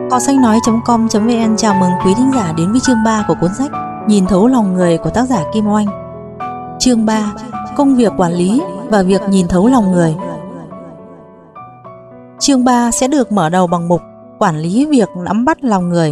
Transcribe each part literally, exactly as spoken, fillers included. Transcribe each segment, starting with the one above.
Họ sách nói chấm com chấm vn chào mừng quý thính giả đến với chương ba của cuốn sách Nhìn thấu lòng người của tác giả Kim Oanh. Chương ba: Công việc quản lý và việc nhìn thấu lòng người. Chương ba sẽ được mở đầu bằng mục Quản lý việc nắm bắt lòng người.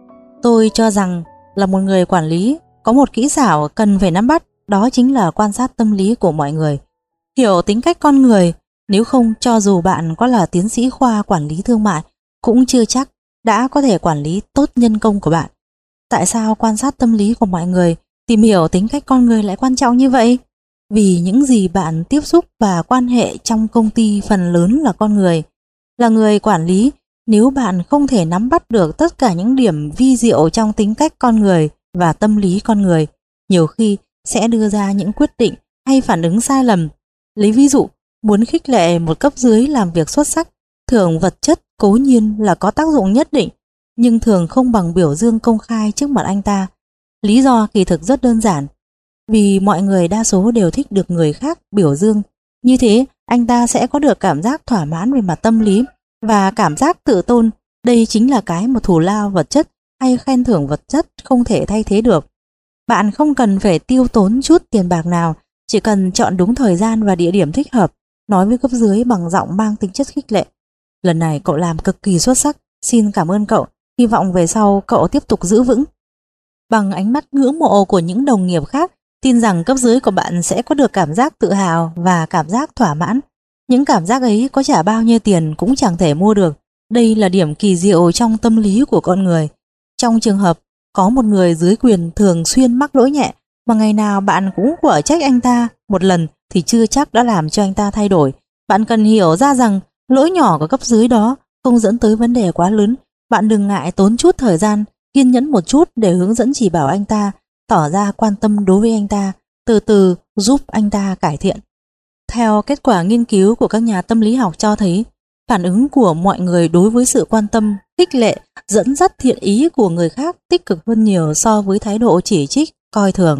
Tôi cho rằng là một người quản lý có một kỹ xảo cần phải nắm bắt, đó chính là quan sát tâm lý của mọi người, hiểu tính cách con người. Nếu không, cho dù bạn có là tiến sĩ khoa quản lý thương mại cũng chưa chắc đã có thể quản lý tốt nhân công của bạn. Tại sao quan sát tâm lý của mọi người, tìm hiểu tính cách con người lại quan trọng như vậy? Vì những gì bạn tiếp xúc và quan hệ trong công ty phần lớn là con người. Là người quản lý, nếu bạn không thể nắm bắt được tất cả những điểm vi diệu trong tính cách con người và tâm lý con người, nhiều khi sẽ đưa ra những quyết định hay phản ứng sai lầm. Lấy ví dụ, muốn khích lệ một cấp dưới làm việc xuất sắc, thưởng vật chất cố nhiên là có tác dụng nhất định, nhưng thường không bằng biểu dương công khai trước mặt anh ta. Lý do kỳ thực rất đơn giản, vì mọi người đa số đều thích được người khác biểu dương. Như thế, anh ta sẽ có được cảm giác thỏa mãn về mặt tâm lý và cảm giác tự tôn. Đây chính là cái một thù lao vật chất hay khen thưởng vật chất không thể thay thế được. Bạn không cần phải tiêu tốn chút tiền bạc nào, chỉ cần chọn đúng thời gian và địa điểm thích hợp, nói với cấp dưới bằng giọng mang tính chất khích lệ: "Lần này cậu làm cực kỳ xuất sắc, xin cảm ơn cậu, hy vọng về sau cậu tiếp tục giữ vững." Bằng ánh mắt ngưỡng mộ của những đồng nghiệp khác, tin rằng cấp dưới của bạn sẽ có được cảm giác tự hào và cảm giác thỏa mãn. Những cảm giác ấy có trả bao nhiêu tiền cũng chẳng thể mua được. Đây là điểm kỳ diệu trong tâm lý của con người. Trong trường hợp có một người dưới quyền thường xuyên mắc lỗi nhẹ, mà ngày nào bạn cũng quở trách anh ta một lần thì chưa chắc đã làm cho anh ta thay đổi. Bạn cần hiểu ra rằng lỗi nhỏ của cấp dưới đó không dẫn tới vấn đề quá lớn. Bạn đừng ngại tốn chút thời gian, kiên nhẫn một chút để hướng dẫn chỉ bảo anh ta, tỏ ra quan tâm đối với anh ta, từ từ giúp anh ta cải thiện. Theo kết quả nghiên cứu của các nhà tâm lý học cho thấy, phản ứng của mọi người đối với sự quan tâm, khích lệ, dẫn dắt thiện ý của người khác tích cực hơn nhiều so với thái độ chỉ trích, coi thường.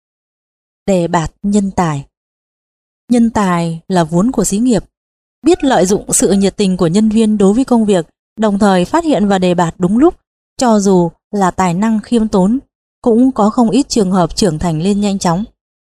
Đề bạt nhân tài. Nhân tài là vốn của xí nghiệp. Biết lợi dụng sự nhiệt tình của nhân viên đối với công việc, đồng thời phát hiện và đề bạt đúng lúc, cho dù là tài năng khiêm tốn, cũng có không ít trường hợp trưởng thành lên nhanh chóng.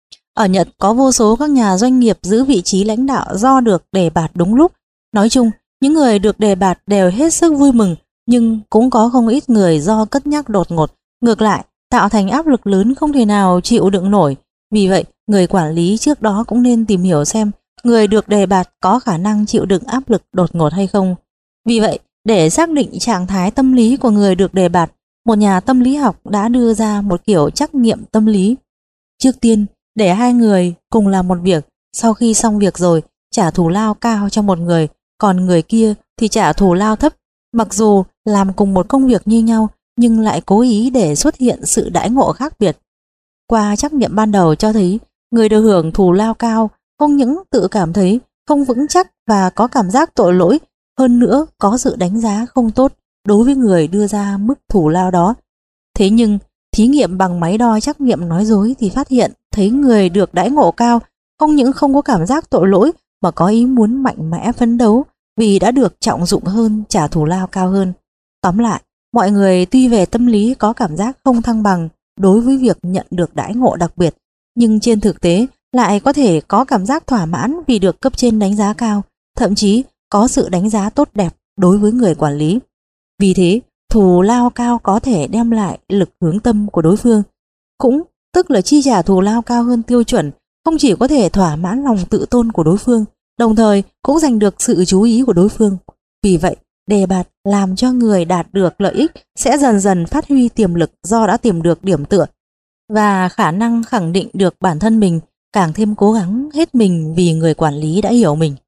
Ở Nhật có vô số các nhà doanh nghiệp giữ vị trí lãnh đạo do được đề bạt đúng lúc. Nói chung, những người được đề bạt đều hết sức vui mừng, nhưng cũng có không ít người do cất nhắc đột ngột, ngược lại tạo thành áp lực lớn không thể nào chịu đựng nổi. Vì vậy, người quản lý trước đó cũng nên tìm hiểu xem người được đề bạt có khả năng chịu đựng áp lực đột ngột hay không. Vì vậy, để xác định trạng thái tâm lý của người được đề bạt, một nhà tâm lý học đã đưa ra một kiểu trắc nghiệm tâm lý. Trước tiên, để hai người cùng làm một việc, sau khi xong việc rồi, trả thù lao cao cho một người, còn người kia thì trả thù lao thấp. Mặc dù làm cùng một công việc như nhau, nhưng lại cố ý để xuất hiện sự đãi ngộ khác biệt. Qua trắc nghiệm ban đầu cho thấy, người được hưởng thù lao cao không những tự cảm thấy không vững chắc và có cảm giác tội lỗi, hơn nữa có sự đánh giá không tốt đối với người đưa ra mức thù lao đó. Thế nhưng, thí nghiệm bằng máy đo trắc nghiệm nói dối thì phát hiện thấy người được đãi ngộ cao không những không có cảm giác tội lỗi mà có ý muốn mạnh mẽ phấn đấu vì đã được trọng dụng hơn, trả thù lao cao hơn. Tóm lại, mọi người tuy về tâm lý có cảm giác không thăng bằng đối với việc nhận được đãi ngộ đặc biệt, nhưng trên thực tế lại có thể có cảm giác thỏa mãn vì được cấp trên đánh giá cao, thậm chí có sự đánh giá tốt đẹp đối với người quản lý. Vì thế, thù lao cao có thể đem lại lực hướng tâm của đối phương, cũng tức là chi trả thù lao cao hơn tiêu chuẩn, không chỉ có thể thỏa mãn lòng tự tôn của đối phương, đồng thời cũng giành được sự chú ý của đối phương. Vì vậy, đề bạt làm cho người đạt được lợi ích sẽ dần dần phát huy tiềm lực do đã tìm được điểm tựa và khả năng khẳng định được bản thân mình, càng thêm cố gắng hết mình vì người quản lý đã hiểu mình.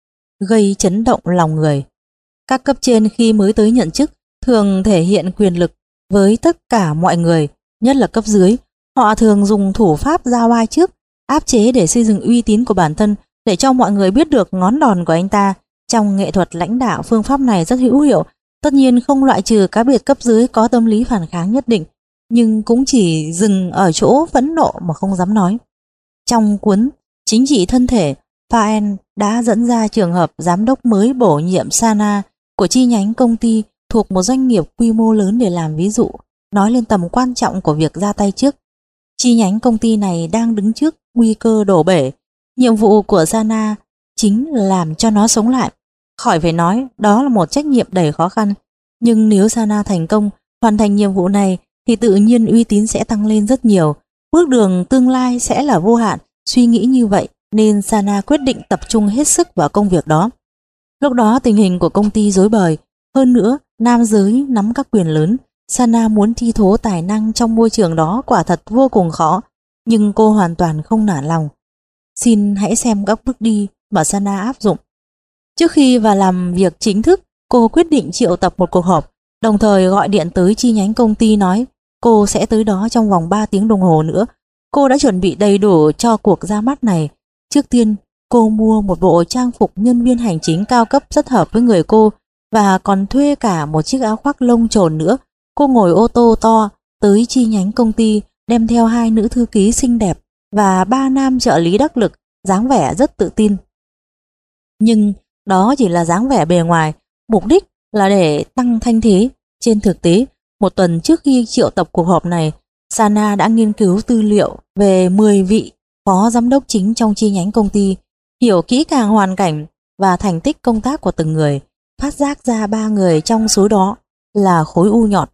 Gây chấn động lòng người. Các cấp trên khi mới tới nhận chức thường thể hiện quyền lực với tất cả mọi người, nhất là cấp dưới. Họ thường dùng thủ pháp ra oai trước, áp chế để xây dựng uy tín của bản thân, để cho mọi người biết được ngón đòn của anh ta. Trong nghệ thuật lãnh đạo, phương pháp này rất hữu hiệu. Tất nhiên không loại trừ cá biệt cấp dưới có tâm lý phản kháng nhất định, nhưng cũng chỉ dừng ở chỗ phẫn nộ mà không dám nói. Trong cuốn Chính trị thân thể, Paen đã dẫn ra trường hợp giám đốc mới bổ nhiệm Sana của chi nhánh công ty thuộc một doanh nghiệp quy mô lớn để làm ví dụ, nói lên tầm quan trọng của việc ra tay trước. Chi nhánh công ty này đang đứng trước nguy cơ đổ bể. Nhiệm vụ của Sana chính là làm cho nó sống lại. Khỏi phải nói, đó là một trách nhiệm đầy khó khăn. Nhưng nếu Sana thành công hoàn thành nhiệm vụ này thì tự nhiên uy tín sẽ tăng lên rất nhiều. Bước đường tương lai sẽ là vô hạn. Suy nghĩ như vậy nên Sana quyết định tập trung hết sức vào công việc đó. Lúc đó tình hình của công ty rối bời. Hơn nữa, nam giới nắm các quyền lớn. Sana muốn thi thố tài năng trong môi trường đó quả thật vô cùng khó. Nhưng cô hoàn toàn không nản lòng. Xin hãy xem các bước đi mà Sana áp dụng. Trước khi vào làm việc chính thức, cô quyết định triệu tập một cuộc họp, đồng thời gọi điện tới chi nhánh công ty nói cô sẽ tới đó trong vòng ba tiếng đồng hồ nữa. Cô đã chuẩn bị đầy đủ cho cuộc ra mắt này. Trước tiên, cô mua một bộ trang phục nhân viên hành chính cao cấp rất hợp với người cô và còn thuê cả một chiếc áo khoác lông trồn nữa. Cô ngồi ô tô to tới chi nhánh công ty, đem theo hai nữ thư ký xinh đẹp và ba nam trợ lý đắc lực, dáng vẻ rất tự tin. Nhưng đó chỉ là dáng vẻ bề ngoài, mục đích là để tăng thanh thế. Trên thực tế, một tuần trước khi triệu tập cuộc họp này, Sana đã nghiên cứu tư liệu về mười vị phó giám đốc chính trong chi nhánh công ty, hiểu kỹ càng hoàn cảnh và thành tích công tác của từng người, phát giác ra ba người trong số đó là khối u nhọt.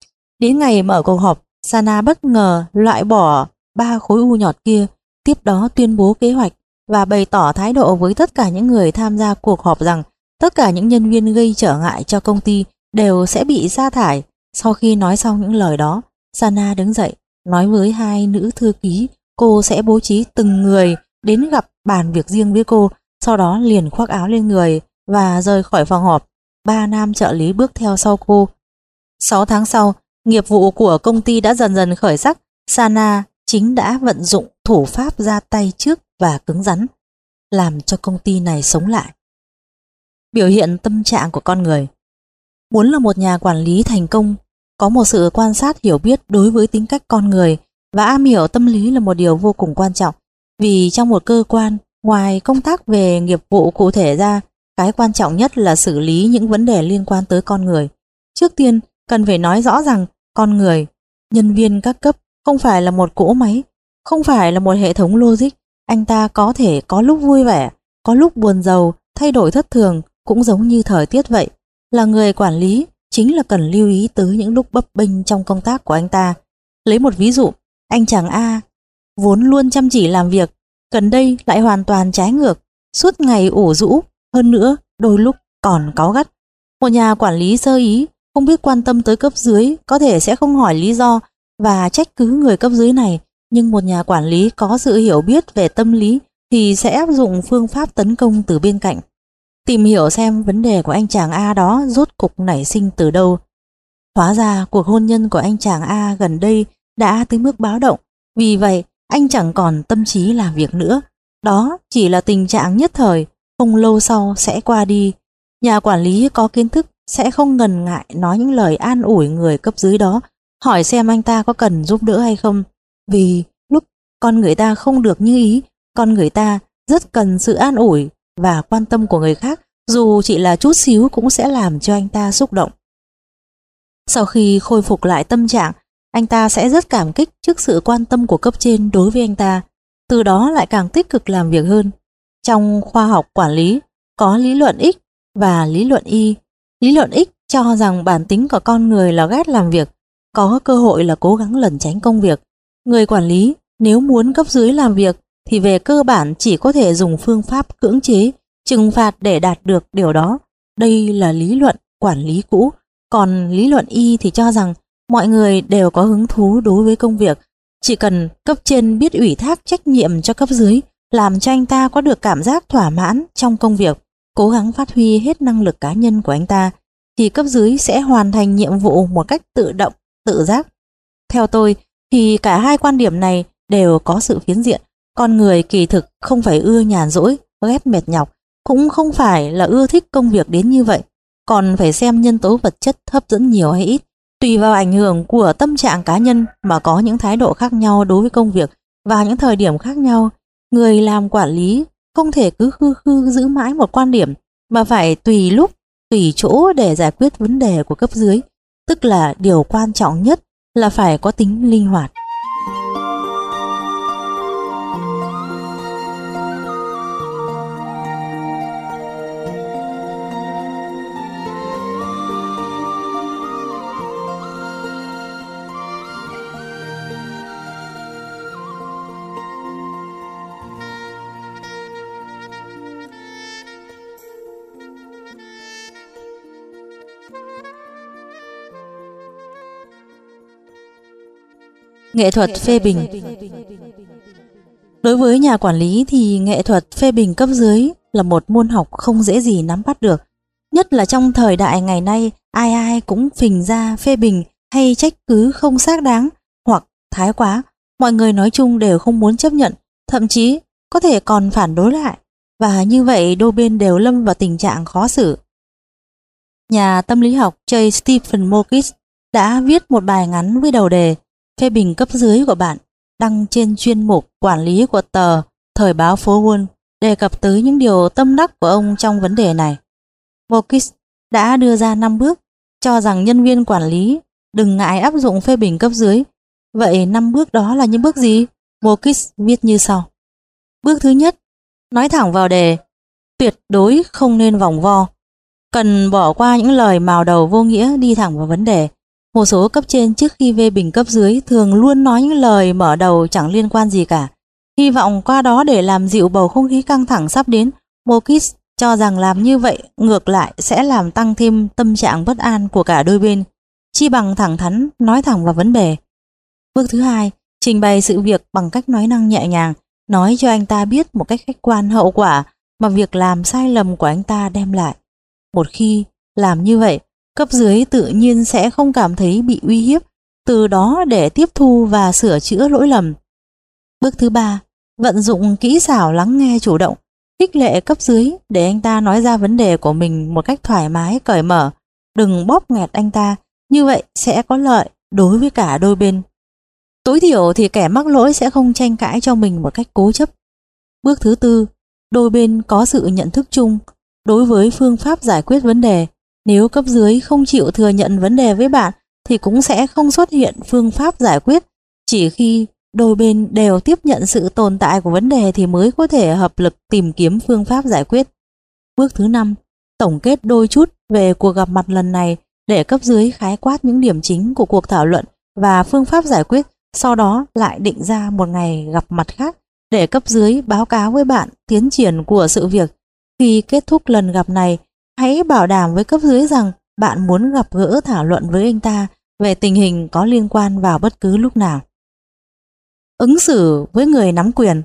Đến ngày mở cuộc họp, Sana bất ngờ loại bỏ ba khối u nhọt kia, tiếp đó tuyên bố kế hoạch và bày tỏ thái độ với tất cả những người tham gia cuộc họp rằng tất cả những nhân viên gây trở ngại cho công ty đều sẽ bị sa thải. Sau khi nói xong những lời đó, Sana đứng dậy, nói với hai nữ thư ký cô sẽ bố trí từng người đến gặp bàn việc riêng với cô, sau đó liền khoác áo lên người và rời khỏi phòng họp. Ba nam trợ lý bước theo sau cô. Sáu tháng sau, nghiệp vụ của công ty đã dần dần khởi sắc. Sana chính đã vận dụng thủ pháp ra tay trước và cứng rắn, làm cho công ty này sống lại. Biểu hiện tâm trạng của con người. Muốn là một nhà quản lý thành công, có một sự quan sát hiểu biết đối với tính cách con người và am hiểu tâm lý là một điều vô cùng quan trọng. Vì trong một cơ quan, ngoài công tác về nghiệp vụ cụ thể ra, cái quan trọng nhất là xử lý những vấn đề liên quan tới con người. Trước tiên, cần phải nói rõ rằng con người, nhân viên các cấp không phải là một cỗ máy, không phải là một hệ thống logic. Anh ta có thể có lúc vui vẻ, có lúc buồn rầu, thay đổi thất thường, cũng giống như thời tiết vậy. Là người quản lý, chính là cần lưu ý tới những lúc bấp bênh trong công tác của anh ta. Lấy một ví dụ, anh chàng A vốn luôn chăm chỉ làm việc, gần đây lại hoàn toàn trái ngược, suốt ngày ủ rũ, hơn nữa đôi lúc còn cáu gắt. Một nhà quản lý sơ ý, không biết quan tâm tới cấp dưới, có thể sẽ không hỏi lý do và trách cứ người cấp dưới này, nhưng một nhà quản lý có sự hiểu biết về tâm lý thì sẽ áp dụng phương pháp tấn công từ bên cạnh, tìm hiểu xem vấn đề của anh chàng A đó rốt cục nảy sinh từ đâu. Hóa ra cuộc hôn nhân của anh chàng A gần đây đã tới mức báo động, vì vậy anh chẳng còn tâm trí làm việc nữa. Đó chỉ là tình trạng nhất thời, không lâu sau sẽ qua đi. Nhà quản lý có kiến thức sẽ không ngần ngại nói những lời an ủi người cấp dưới đó, hỏi xem anh ta có cần giúp đỡ hay không. Vì lúc con người ta không được như ý, con người ta rất cần sự an ủi và quan tâm của người khác, dù chỉ là chút xíu cũng sẽ làm cho anh ta xúc động. Sau khi khôi phục lại tâm trạng, anh ta sẽ rất cảm kích trước sự quan tâm của cấp trên đối với anh ta, từ đó lại càng tích cực làm việc hơn. Trong khoa học quản lý, có lý luận X và lý luận Y. Lý luận X cho rằng bản tính của con người là ghét làm việc, có cơ hội là cố gắng lẩn tránh công việc. Người quản lý nếu muốn cấp dưới làm việc thì về cơ bản chỉ có thể dùng phương pháp cưỡng chế, trừng phạt để đạt được điều đó. Đây là lý luận quản lý cũ. Còn lý luận Y thì cho rằng mọi người đều có hứng thú đối với công việc, chỉ cần cấp trên biết ủy thác trách nhiệm cho cấp dưới, làm cho anh ta có được cảm giác thỏa mãn trong công việc, cố gắng phát huy hết năng lực cá nhân của anh ta, thì cấp dưới sẽ hoàn thành nhiệm vụ một cách tự động, tự giác. Theo tôi thì cả hai quan điểm này đều có sự phiến diện. Con người kỳ thực không phải ưa nhàn rỗi, ghét mệt nhọc, cũng không phải là ưa thích công việc đến như vậy, còn phải xem nhân tố vật chất hấp dẫn nhiều hay ít. Tùy vào ảnh hưởng của tâm trạng cá nhân mà có những thái độ khác nhau đối với công việc và những thời điểm khác nhau. Người làm quản lý không thể cứ khư khư giữ mãi một quan điểm, mà phải tùy lúc tùy chỗ để giải quyết vấn đề của cấp dưới, tức là điều quan trọng nhất là phải có tính linh hoạt. Nghệ thuật phê bình. Đối với nhà quản lý thì nghệ thuật phê bình cấp dưới là một môn học không dễ gì nắm bắt được. Nhất là trong thời đại ngày nay, ai ai cũng phình ra phê bình hay trách cứ không xác đáng hoặc thái quá. Mọi người nói chung đều không muốn chấp nhận, thậm chí có thể còn phản đối lại. Và như vậy đôi bên đều lâm vào tình trạng khó xử. Nhà tâm lý học J. Stephen Morkis đã viết một bài ngắn với đầu đề phê bình cấp dưới của bạn, đăng trên chuyên mục quản lý của tờ Thời báo phố Wall, đề cập tới những điều tâm đắc của ông trong vấn đề này. Morkis đã đưa ra năm bước, cho rằng nhân viên quản lý đừng ngại áp dụng phê bình cấp dưới. Vậy năm bước đó là những bước gì? Morkis viết như sau. Bước thứ nhất, nói thẳng vào đề, tuyệt đối không nên vòng vo. Cần bỏ qua những lời mào đầu vô nghĩa, đi thẳng vào vấn đề. Một số cấp trên trước khi phê bình cấp dưới thường luôn nói những lời mở đầu chẳng liên quan gì cả. Hy vọng qua đó để làm dịu bầu không khí căng thẳng sắp đến. Morkis cho rằng làm như vậy ngược lại sẽ làm tăng thêm tâm trạng bất an của cả đôi bên. Chi bằng thẳng thắn nói thẳng vào vấn đề. Bước thứ hai, trình bày sự việc bằng cách nói năng nhẹ nhàng, nói cho anh ta biết một cách khách quan hậu quả mà việc làm sai lầm của anh ta đem lại. Một khi làm như vậy, cấp dưới tự nhiên sẽ không cảm thấy bị uy hiếp, từ đó để tiếp thu và sửa chữa lỗi lầm. Bước thứ ba, vận dụng kỹ xảo lắng nghe chủ động, khích lệ cấp dưới để anh ta nói ra vấn đề của mình một cách thoải mái, cởi mở, đừng bóp nghẹt anh ta, như vậy sẽ có lợi đối với cả đôi bên. Tối thiểu thì kẻ mắc lỗi sẽ không tranh cãi cho mình một cách cố chấp. Bước thứ tư, đôi bên có sự nhận thức chung đối với phương pháp giải quyết vấn đề. Nếu cấp dưới không chịu thừa nhận vấn đề với bạn thì cũng sẽ không xuất hiện phương pháp giải quyết. Chỉ khi đôi bên đều tiếp nhận sự tồn tại của vấn đề thì mới có thể hợp lực tìm kiếm phương pháp giải quyết. Bước thứ năm, tổng kết đôi chút về cuộc gặp mặt lần này để cấp dưới khái quát những điểm chính của cuộc thảo luận và phương pháp giải quyết, sau đó lại định ra một ngày gặp mặt khác để cấp dưới báo cáo với bạn tiến triển của sự việc. Khi kết thúc lần gặp này, hãy bảo đảm với cấp dưới rằng bạn muốn gặp gỡ thảo luận với anh ta về tình hình có liên quan vào bất cứ lúc nào. Ứng xử với người nắm quyền.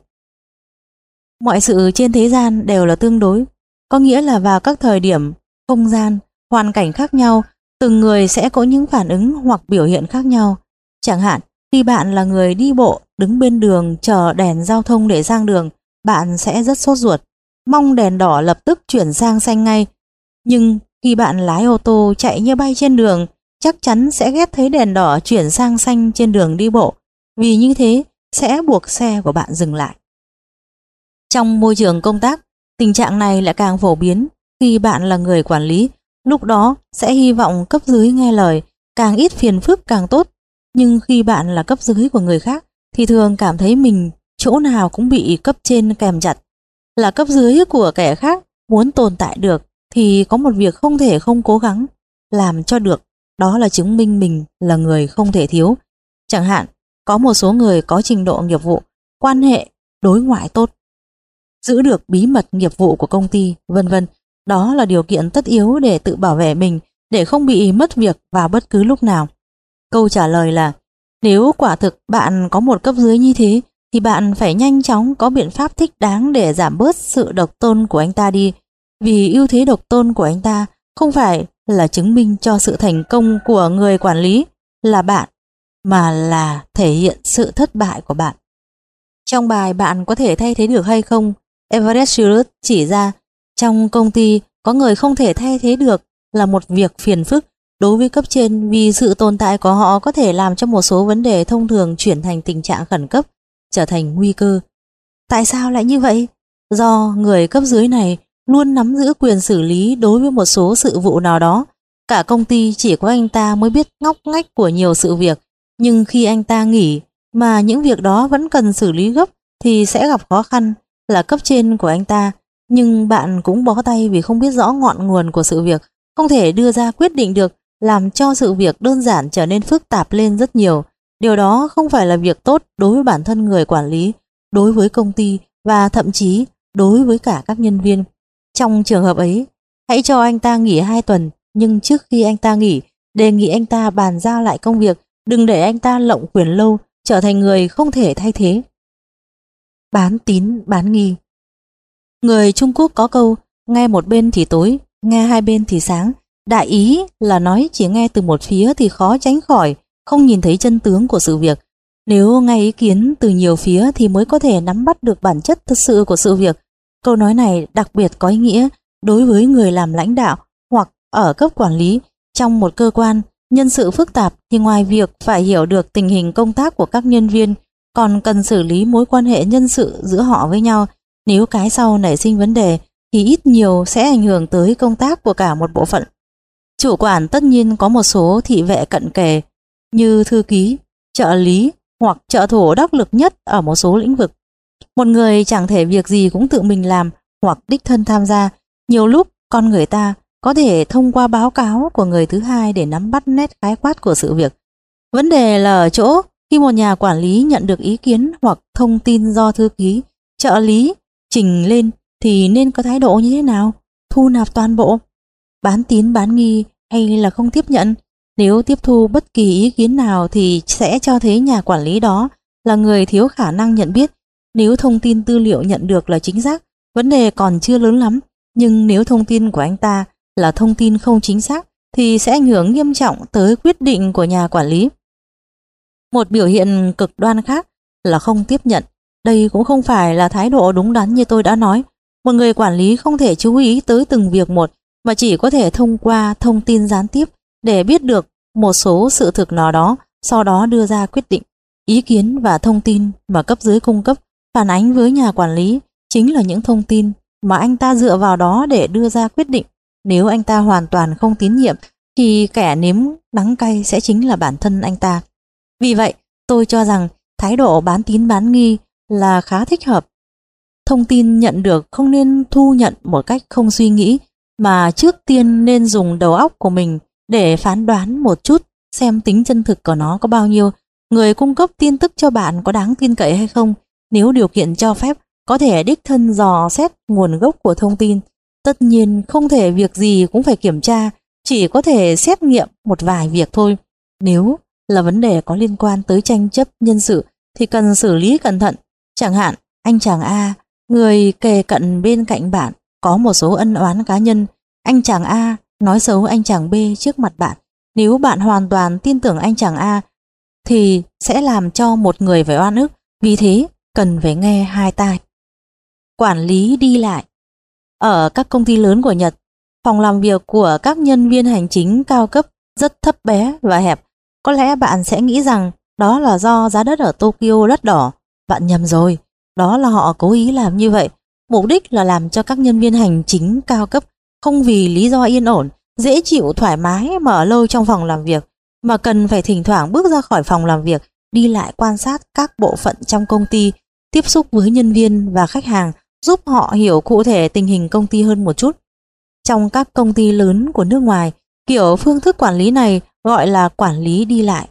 Mọi sự trên thế gian đều là tương đối, có nghĩa là vào các thời điểm, không gian, hoàn cảnh khác nhau, từng người sẽ có những phản ứng hoặc biểu hiện khác nhau. Chẳng hạn, khi bạn là người đi bộ đứng bên đường chờ đèn giao thông để sang đường, bạn sẽ rất sốt ruột, mong đèn đỏ lập tức chuyển sang xanh ngay. Nhưng khi bạn lái ô tô chạy như bay trên đường, chắc chắn sẽ ghét thấy đèn đỏ chuyển sang xanh trên đường đi bộ, vì như thế sẽ buộc xe của bạn dừng lại. Trong môi trường công tác, tình trạng này lại càng phổ biến. Khi bạn là người quản lý, lúc đó sẽ hy vọng cấp dưới nghe lời, càng ít phiền phức càng tốt. Nhưng khi bạn là cấp dưới của người khác thì thường cảm thấy mình chỗ nào cũng bị cấp trên kèm chặt. Là cấp dưới của kẻ khác, muốn tồn tại được thì có một việc không thể không cố gắng làm cho được, đó là chứng minh mình là người không thể thiếu. Chẳng hạn, có một số người có trình độ nghiệp vụ, quan hệ đối ngoại tốt, giữ được bí mật nghiệp vụ của công ty, vân vân. Đó là điều kiện tất yếu để tự bảo vệ mình, để không bị mất việc vào bất cứ lúc nào. Câu trả lời là, nếu quả thực bạn có một cấp dưới như thế, thì bạn phải nhanh chóng có biện pháp thích đáng để giảm bớt sự độc tôn của anh ta đi. Vì ưu thế độc tôn của anh ta không phải là chứng minh cho sự thành công của người quản lý là bạn, mà là thể hiện sự thất bại của bạn. Trong bài Bạn có thể thay thế được hay không, Everett Schultz chỉ ra trong công ty có người không thể thay thế được là một việc phiền phức đối với cấp trên, vì sự tồn tại của họ có thể làm cho một số vấn đề thông thường chuyển thành tình trạng khẩn cấp, trở thành nguy cơ. Tại sao lại như vậy? Do người cấp dưới này luôn nắm giữ quyền xử lý đối với một số sự vụ nào đó. Cả công ty chỉ có anh ta mới biết ngóc ngách của nhiều sự việc, nhưng khi anh ta nghỉ mà những việc đó vẫn cần xử lý gấp thì sẽ gặp khó khăn. Là cấp trên của anh ta, nhưng bạn cũng bó tay vì không biết rõ ngọn nguồn của sự việc, không thể đưa ra quyết định được, làm cho sự việc đơn giản trở nên phức tạp lên rất nhiều. Điều đó không phải là việc tốt đối với bản thân người quản lý, đối với công ty và thậm chí đối với cả các nhân viên. Trong trường hợp ấy, hãy cho anh ta nghỉ hai tuần, nhưng trước khi anh ta nghỉ, đề nghị anh ta bàn giao lại công việc, đừng để anh ta lộng quyền lâu, trở thành người không thể thay thế. Bán tín bán nghi. Người Trung Quốc có câu, nghe một bên thì tối, nghe hai bên thì sáng. Đại ý là nói chỉ nghe từ một phía thì khó tránh khỏi không nhìn thấy chân tướng của sự việc. Nếu nghe ý kiến từ nhiều phía thì mới có thể nắm bắt được bản chất thực sự của sự việc. Câu nói này đặc biệt có ý nghĩa đối với người làm lãnh đạo hoặc ở cấp quản lý. Trong một cơ quan nhân sự phức tạp thì ngoài việc phải hiểu được tình hình công tác của các nhân viên, còn cần xử lý mối quan hệ nhân sự giữa họ với nhau. Nếu cái sau nảy sinh vấn đề thì ít nhiều sẽ ảnh hưởng tới công tác của cả một bộ phận. Chủ quản tất nhiên có một số thị vệ cận kề như thư ký, trợ lý hoặc trợ thủ đắc lực nhất ở một số lĩnh vực. Một người chẳng thể việc gì cũng tự mình làm hoặc đích thân tham gia. Nhiều lúc con người ta có thể thông qua báo cáo của người thứ hai để nắm bắt nét khái quát của sự việc. Vấn đề là ở chỗ khi một nhà quản lý nhận được ý kiến hoặc thông tin do thư ký, trợ lý trình lên thì nên có thái độ như thế nào? Thu nạp toàn bộ, bán tín bán nghi hay là không tiếp nhận? Nếu tiếp thu bất kỳ ý kiến nào thì sẽ cho thấy nhà quản lý đó là người thiếu khả năng nhận biết. Nếu thông tin tư liệu nhận được là chính xác, vấn đề còn chưa lớn lắm. Nhưng nếu thông tin của anh ta là thông tin không chính xác thì sẽ ảnh hưởng nghiêm trọng tới quyết định của nhà quản lý. Một biểu hiện cực đoan khác là không tiếp nhận. Đây cũng không phải là thái độ đúng đắn như tôi đã nói. Một người quản lý không thể chú ý tới từng việc một, mà chỉ có thể thông qua thông tin gián tiếp để biết được một số sự thực nào đó, sau đó đưa ra quyết định. Ý kiến và thông tin mà cấp dưới cung cấp phản ánh với nhà quản lý chính là những thông tin mà anh ta dựa vào đó để đưa ra quyết định. Nếu anh ta hoàn toàn không tín nhiệm thì kẻ nếm đắng cay sẽ chính là bản thân anh ta. Vì vậy, tôi cho rằng thái độ bán tín bán nghi là khá thích hợp. Thông tin nhận được không nên thu nhận một cách không suy nghĩ, mà trước tiên nên dùng đầu óc của mình để phán đoán một chút xem tính chân thực của nó có bao nhiêu. Người cung cấp tin tức cho bạn có đáng tin cậy hay không? Nếu điều kiện cho phép, có thể đích thân dò xét nguồn gốc của thông tin. Tất nhiên không thể việc gì cũng phải kiểm tra, chỉ có thể xét nghiệm một vài việc thôi. Nếu là vấn đề có liên quan tới tranh chấp nhân sự thì cần xử lý cẩn thận. Chẳng hạn, anh chàng A, người kề cận bên cạnh bạn, có một số ân oán cá nhân. Anh chàng A nói xấu anh chàng B trước mặt bạn. Nếu bạn hoàn toàn tin tưởng anh chàng A thì sẽ làm cho một người phải oan ức. Vì thế, cần phải nghe hai tai. Quản lý đi lại. Ở các công ty lớn của Nhật, phòng làm việc của các nhân viên hành chính cao cấp rất thấp bé và hẹp. Có lẽ bạn sẽ nghĩ rằng đó là do giá đất ở Tokyo đắt đỏ. Bạn nhầm rồi, đó là họ cố ý làm như vậy. Mục đích là làm cho các nhân viên hành chính cao cấp không vì lý do yên ổn, dễ chịu, thoải mái mà ở lâu trong phòng làm việc, mà cần phải thỉnh thoảng bước ra khỏi phòng làm việc, đi lại quan sát các bộ phận trong công ty, tiếp xúc với nhân viên và khách hàng, giúp họ hiểu cụ thể tình hình công ty hơn một chút. Trong các công ty lớn của nước ngoài, kiểu phương thức quản lý này gọi là quản lý đi lại.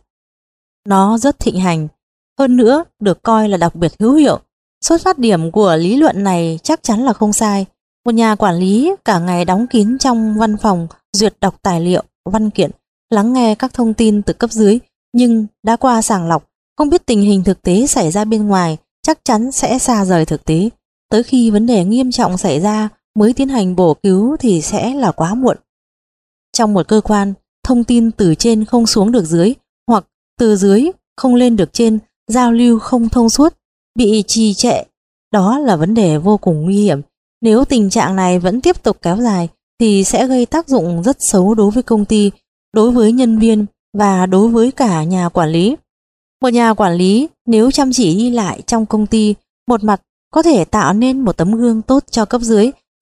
Nó rất thịnh hành, hơn nữa được coi là đặc biệt hữu hiệu. Xuất phát điểm của lý luận này chắc chắn là không sai. Một nhà quản lý cả ngày đóng kín trong văn phòng, duyệt đọc tài liệu, văn kiện, lắng nghe các thông tin từ cấp dưới, nhưng đã qua sàng lọc, không biết tình hình thực tế xảy ra bên ngoài, chắc chắn sẽ xa rời thực tế. Tới khi vấn đề nghiêm trọng xảy ra mới tiến hành bổ cứu thì sẽ là quá muộn. Trong một cơ quan, thông tin từ trên không xuống được dưới, hoặc từ dưới không lên được trên, giao lưu không thông suốt, bị trì trệ, đó là vấn đề vô cùng nguy hiểm. Nếu tình trạng này vẫn tiếp tục kéo dài thì sẽ gây tác dụng rất xấu đối với công ty, đối với nhân viên và đối với cả nhà quản lý. Một nhà quản lý nếu chăm chỉ đi lại trong công ty, một mặt có thể tạo nên một tấm gương tốt cho cấp dưới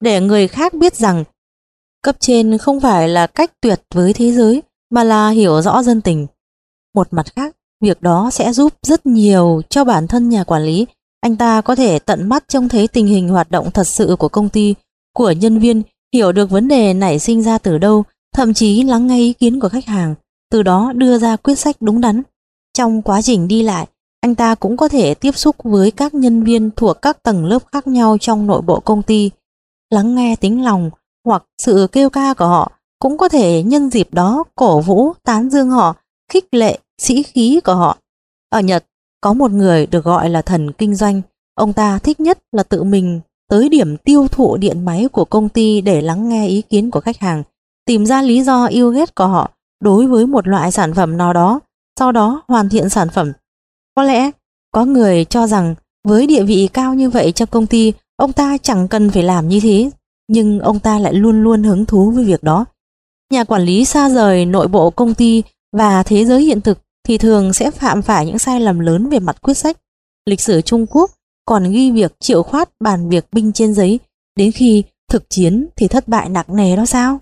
để người khác biết rằng cấp trên không phải là cách tuyệt với thế giới, mà là hiểu rõ dân tình. Một mặt khác, việc đó sẽ giúp rất nhiều cho bản thân nhà quản lý. Anh ta có thể tận mắt trông thấy tình hình hoạt động thật sự của công ty, của nhân viên, hiểu được vấn đề nảy sinh ra từ đâu, thậm chí lắng nghe ý kiến của khách hàng, từ đó đưa ra quyết sách đúng đắn. Trong quá trình đi lại, anh ta cũng có thể tiếp xúc với các nhân viên thuộc các tầng lớp khác nhau trong nội bộ công ty, lắng nghe tiếng lòng hoặc sự kêu ca của họ, cũng có thể nhân dịp đó cổ vũ, tán dương họ, khích lệ sĩ khí của họ. Ở Nhật, có một người được gọi là thần kinh doanh. Ông ta thích nhất là tự mình tới điểm tiêu thụ điện máy của công ty để lắng nghe ý kiến của khách hàng, tìm ra lý do yêu ghét của họ đối với một loại sản phẩm nào đó, sau đó hoàn thiện sản phẩm. Có lẽ có người cho rằng với địa vị cao như vậy trong công ty, ông ta chẳng cần phải làm như thế, nhưng ông ta lại luôn luôn hứng thú với việc đó. Nhà quản lý xa rời nội bộ công ty và thế giới hiện thực thì thường sẽ phạm phải những sai lầm lớn về mặt quyết sách. Lịch sử Trung Quốc còn ghi việc triệu khoát bàn việc binh trên giấy, đến khi thực chiến thì thất bại nặng nề đó sao?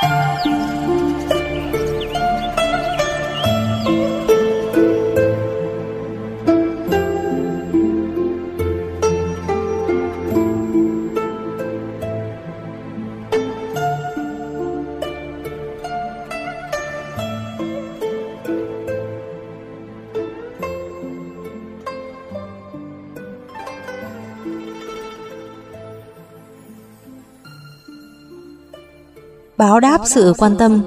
Báo đáp sự quan tâm.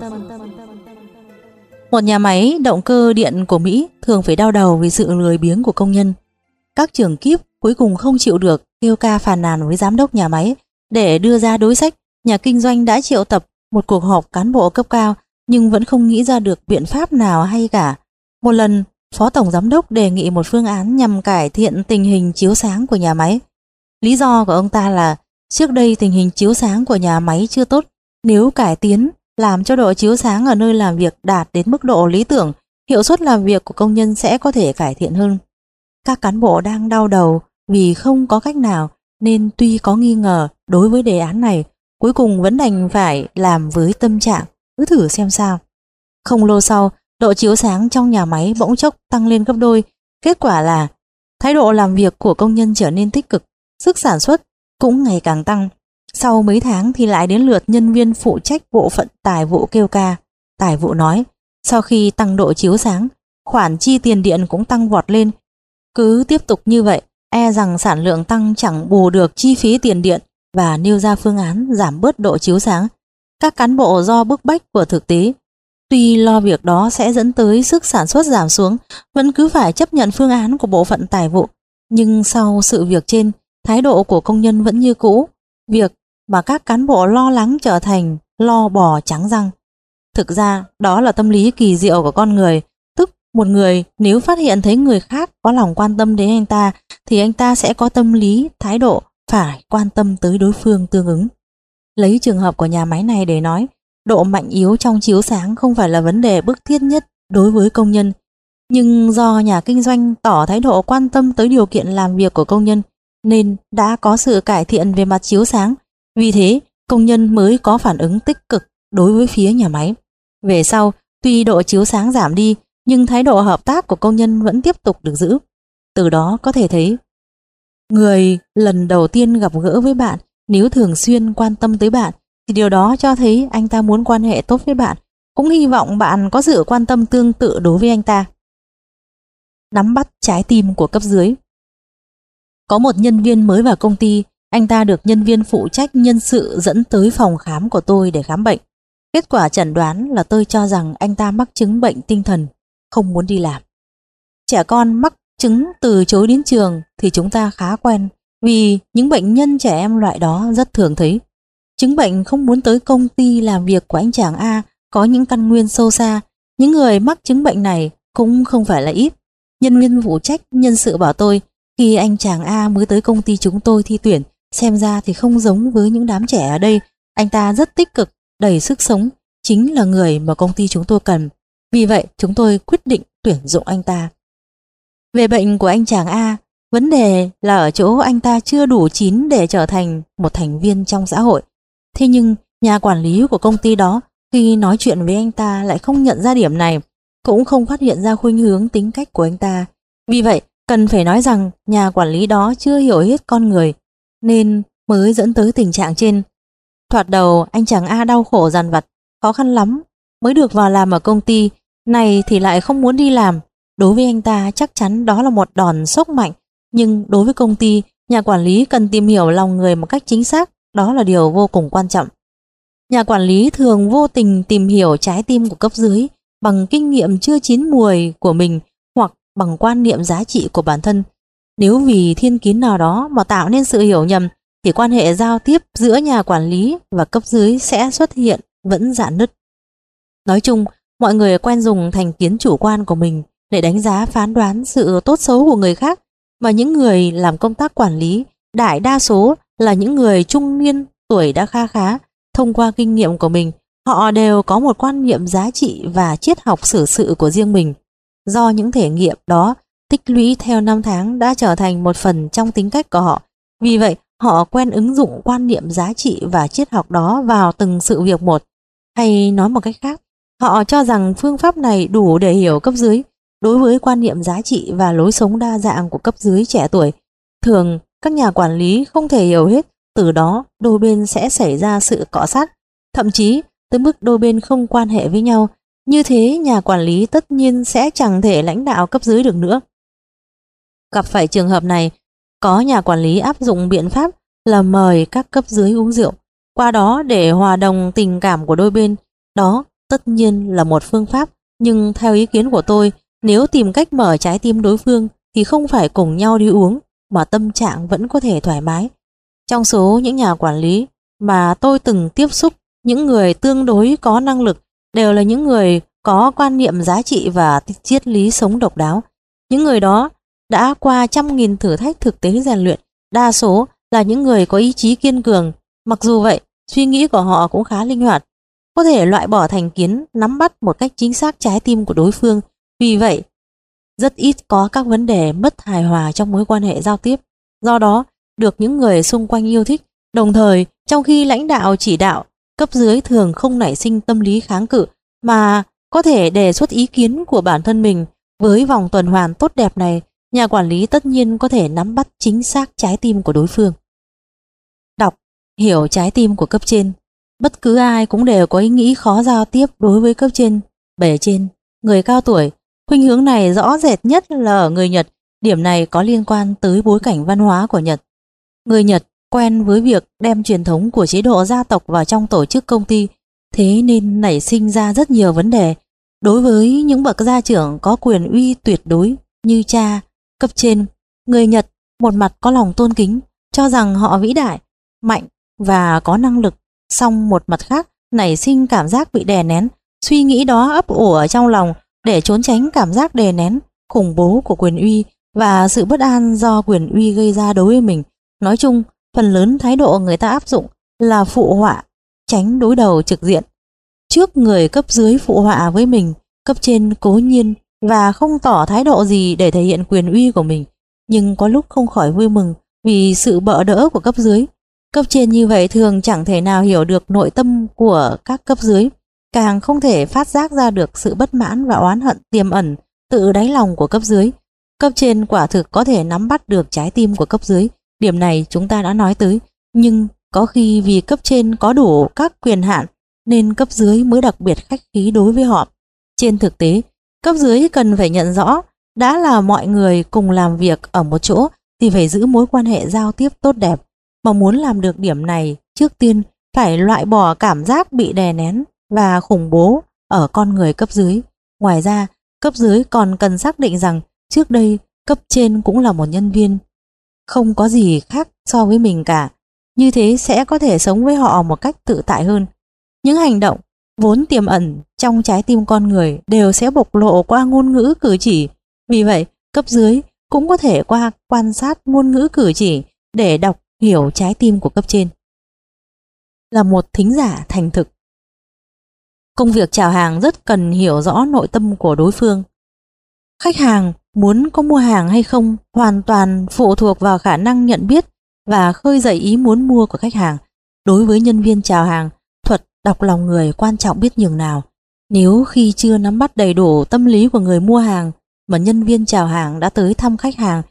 Một nhà máy động cơ điện của Mỹ thường phải đau đầu vì sự lười biếng của công nhân. Các trưởng kíp cuối cùng không chịu được, kêu ca phàn nàn với giám đốc nhà máy. Để đưa ra đối sách, nhà kinh doanh đã triệu tập một cuộc họp cán bộ cấp cao, nhưng vẫn không nghĩ ra được biện pháp nào hay cả. Một lần, phó tổng giám đốc đề nghị một phương án nhằm cải thiện tình hình chiếu sáng của nhà máy. Lý do của ông ta là trước đây tình hình chiếu sáng của nhà máy chưa tốt. Nếu cải tiến, làm cho độ chiếu sáng ở nơi làm việc đạt đến mức độ lý tưởng, hiệu suất làm việc của công nhân sẽ có thể cải thiện hơn. Các cán bộ đang đau đầu vì không có cách nào, nên tuy có nghi ngờ đối với đề án này, cuối cùng vẫn đành phải làm với tâm trạng cứ thử xem sao. Không lâu sau, độ chiếu sáng trong nhà máy bỗng chốc tăng lên gấp đôi. Kết quả là thái độ làm việc của công nhân trở nên tích cực, sức sản xuất cũng ngày càng tăng. Sau mấy tháng thì lại đến lượt nhân viên phụ trách bộ phận tài vụ kêu ca. Tài vụ nói, sau khi tăng độ chiếu sáng, khoản chi tiền điện cũng tăng vọt lên. Cứ tiếp tục như vậy, e rằng sản lượng tăng chẳng bù được chi phí tiền điện, và nêu ra phương án giảm bớt độ chiếu sáng. Các cán bộ do bức bách của thực tế, tuy lo việc đó sẽ dẫn tới sức sản xuất giảm xuống, vẫn cứ phải chấp nhận phương án của bộ phận tài vụ. Nhưng sau sự việc trên, thái độ của công nhân vẫn như cũ. Việc mà các cán bộ lo lắng trở thành lo bò trắng răng. Thực ra đó là tâm lý kỳ diệu của con người, tức một người nếu phát hiện thấy người khác có lòng quan tâm đến anh ta thì anh ta sẽ có tâm lý, thái độ phải quan tâm tới đối phương tương ứng. Lấy trường hợp của nhà máy này để nói, độ mạnh yếu trong chiếu sáng không phải là vấn đề bức thiết nhất đối với công nhân, nhưng do nhà kinh doanh tỏ thái độ quan tâm tới điều kiện làm việc của công nhân nên đã có sự cải thiện về mặt chiếu sáng. Vì thế, công nhân mới có phản ứng tích cực đối với phía nhà máy. Về sau, tuy độ chiếu sáng giảm đi, nhưng thái độ hợp tác của công nhân vẫn tiếp tục được giữ. Từ đó có thể thấy, người lần đầu tiên gặp gỡ với bạn, nếu thường xuyên quan tâm tới bạn, thì điều đó cho thấy anh ta muốn quan hệ tốt với bạn, cũng hy vọng bạn có sự quan tâm tương tự đối với anh ta. Nắm bắt trái tim của cấp dưới. Có một nhân viên mới vào công ty, anh ta được nhân viên phụ trách nhân sự dẫn tới phòng khám của tôi để khám bệnh. Kết quả chẩn đoán là tôi cho rằng anh ta mắc chứng bệnh tinh thần, không muốn đi làm. Trẻ con mắc chứng từ chối đến trường thì chúng ta khá quen, vì những bệnh nhân trẻ em loại đó rất thường thấy. Chứng bệnh không muốn tới công ty làm việc của anh chàng A có những căn nguyên sâu xa. Những người mắc chứng bệnh này cũng không phải là ít. Nhân viên phụ trách nhân sự bảo tôi, khi anh chàng A mới tới công ty chúng tôi thi tuyển, xem ra thì không giống với những đám trẻ ở đây. Anh ta rất tích cực, đầy sức sống, chính là người mà công ty chúng tôi cần. Vì vậy chúng tôi quyết định tuyển dụng anh ta. Về bệnh của anh chàng A, Vấn đề là ở chỗ anh ta chưa đủ chín để trở thành một thành viên trong xã hội. Thế nhưng nhà quản lý của công ty đó khi nói chuyện với anh ta lại không nhận ra điểm này, cũng không phát hiện ra khuynh hướng tính cách của anh ta. Vì vậy, cần phải nói rằng nhà quản lý đó chưa hiểu hết con người, nên mới dẫn tới tình trạng trên. Thoạt đầu anh chàng A đau khổ dằn vặt, khó khăn lắm mới được vào làm ở công ty này thì lại không muốn đi làm. Đối với anh ta chắc chắn đó là một đòn sốc mạnh, nhưng đối với công ty, nhà quản lý cần tìm hiểu lòng người một cách chính xác, đó là điều vô cùng quan trọng. Nhà quản lý thường vô tình tìm hiểu trái tim của cấp dưới bằng kinh nghiệm chưa chín mùi của mình hoặc bằng quan niệm giá trị của bản thân. Nếu vì thiên kiến nào đó mà tạo nên sự hiểu nhầm thì quan hệ giao tiếp giữa nhà quản lý và cấp dưới sẽ xuất hiện vẫn rạn nứt. Nói chung, mọi người quen dùng thành kiến chủ quan của mình để đánh giá phán đoán sự tốt xấu của người khác, và những người làm công tác quản lý đại đa số là những người trung niên tuổi đã kha khá. Thông qua kinh nghiệm của mình, họ đều có một quan niệm giá trị và triết học xử sự của riêng mình. Do những thể nghiệm đó tích lũy theo năm tháng đã trở thành một phần trong tính cách của họ. Vì vậy, họ quen ứng dụng quan niệm giá trị và triết học đó vào từng sự việc một. Hay nói một cách khác, họ cho rằng phương pháp này đủ để hiểu cấp dưới. Đối với quan niệm giá trị và lối sống đa dạng của cấp dưới trẻ tuổi, thường các nhà quản lý không thể hiểu hết, từ đó đôi bên sẽ xảy ra sự cọ sát, thậm chí tới mức đôi bên không quan hệ với nhau. Như thế nhà quản lý tất nhiên sẽ chẳng thể lãnh đạo cấp dưới được nữa. Gặp phải trường hợp này, có nhà quản lý áp dụng biện pháp là mời các cấp dưới uống rượu, qua đó để hòa đồng tình cảm của đôi bên. Đó tất nhiên là một phương pháp, nhưng theo ý kiến của tôi, nếu tìm cách mở trái tim đối phương thì không phải cùng nhau đi uống, mà tâm trạng vẫn có thể thoải mái. Trong số những nhà quản lý mà tôi từng tiếp xúc, những người tương đối có năng lực đều là những người có quan niệm giá trị và triết lý sống độc đáo. Những người đó đã qua trăm nghìn thử thách thực tế rèn luyện, đa số là những người có ý chí kiên cường. Mặc dù vậy, suy nghĩ của họ cũng khá linh hoạt, có thể loại bỏ thành kiến, nắm bắt một cách chính xác trái tim của đối phương. Vì vậy, rất ít có các vấn đề mất hài hòa trong mối quan hệ giao tiếp. Do đó, được những người xung quanh yêu thích. Đồng thời, trong khi lãnh đạo chỉ đạo, cấp dưới thường không nảy sinh tâm lý kháng cự, mà có thể đề xuất ý kiến của bản thân mình. Với vòng tuần hoàn tốt đẹp này, nhà quản lý tất nhiên có thể nắm bắt chính xác trái tim của đối phương. Đọc, hiểu trái tim của cấp trên. Bất cứ ai cũng đều có ý nghĩ khó giao tiếp đối với cấp trên, bề trên, người cao tuổi. Khuynh hướng này rõ rệt nhất là ở người Nhật. Điểm này có liên quan tới bối cảnh văn hóa của Nhật. Người Nhật quen với việc đem truyền thống của chế độ gia tộc vào trong tổ chức công ty, thế nên nảy sinh ra rất nhiều vấn đề. Đối với những bậc gia trưởng có quyền uy tuyệt đối như cha, cấp trên, người Nhật một mặt có lòng tôn kính, cho rằng họ vĩ đại, mạnh và có năng lực, song một mặt khác nảy sinh cảm giác bị đè nén. Suy nghĩ đó ấp ủ ở trong lòng để trốn tránh cảm giác đè nén, khủng bố của quyền uy và sự bất an do quyền uy gây ra đối với mình. Nói chung, phần lớn thái độ người ta áp dụng là phụ họa, tránh đối đầu trực diện. Trước người cấp dưới phụ họa với mình, cấp trên cố nhiên và không tỏ thái độ gì để thể hiện quyền uy của mình, nhưng có lúc không khỏi vui mừng vì sự bợ đỡ của cấp dưới. Cấp trên như vậy thường chẳng thể nào hiểu được nội tâm của các cấp dưới, càng không thể phát giác ra được sự bất mãn và oán hận tiềm ẩn tự đáy lòng của cấp dưới. Cấp trên quả thực có thể nắm bắt được trái tim của cấp dưới, điểm này chúng ta đã nói tới, nhưng có khi vì cấp trên có đủ các quyền hạn nên cấp dưới mới đặc biệt khách khí đối với họ. Trên thực tế, cấp dưới cần phải nhận rõ, đã là mọi người cùng làm việc ở một chỗ thì phải giữ mối quan hệ giao tiếp tốt đẹp. Mà muốn làm được điểm này, trước tiên phải loại bỏ cảm giác bị đè nén và khủng bố ở con người cấp dưới. Ngoài ra, cấp dưới còn cần xác định rằng trước đây cấp trên cũng là một nhân viên, không có gì khác so với mình cả. Như thế sẽ có thể sống với họ một cách tự tại hơn. Những hành động vốn tiềm ẩn trong trái tim con người đều sẽ bộc lộ qua ngôn ngữ cử chỉ. Vì vậy, cấp dưới cũng có thể qua quan sát ngôn ngữ cử chỉ để đọc hiểu trái tim của cấp trên. Là một thính giả thành thực, công việc chào hàng rất cần hiểu rõ nội tâm của đối phương. Khách hàng muốn có mua hàng hay không hoàn toàn phụ thuộc vào khả năng nhận biết và khơi dậy ý muốn mua của khách hàng. Đối với nhân viên chào hàng, thuật đọc lòng người quan trọng biết nhường nào. Nếu khi chưa nắm bắt đầy đủ tâm lý của người mua hàng mà nhân viên chào hàng đã tới thăm khách hàng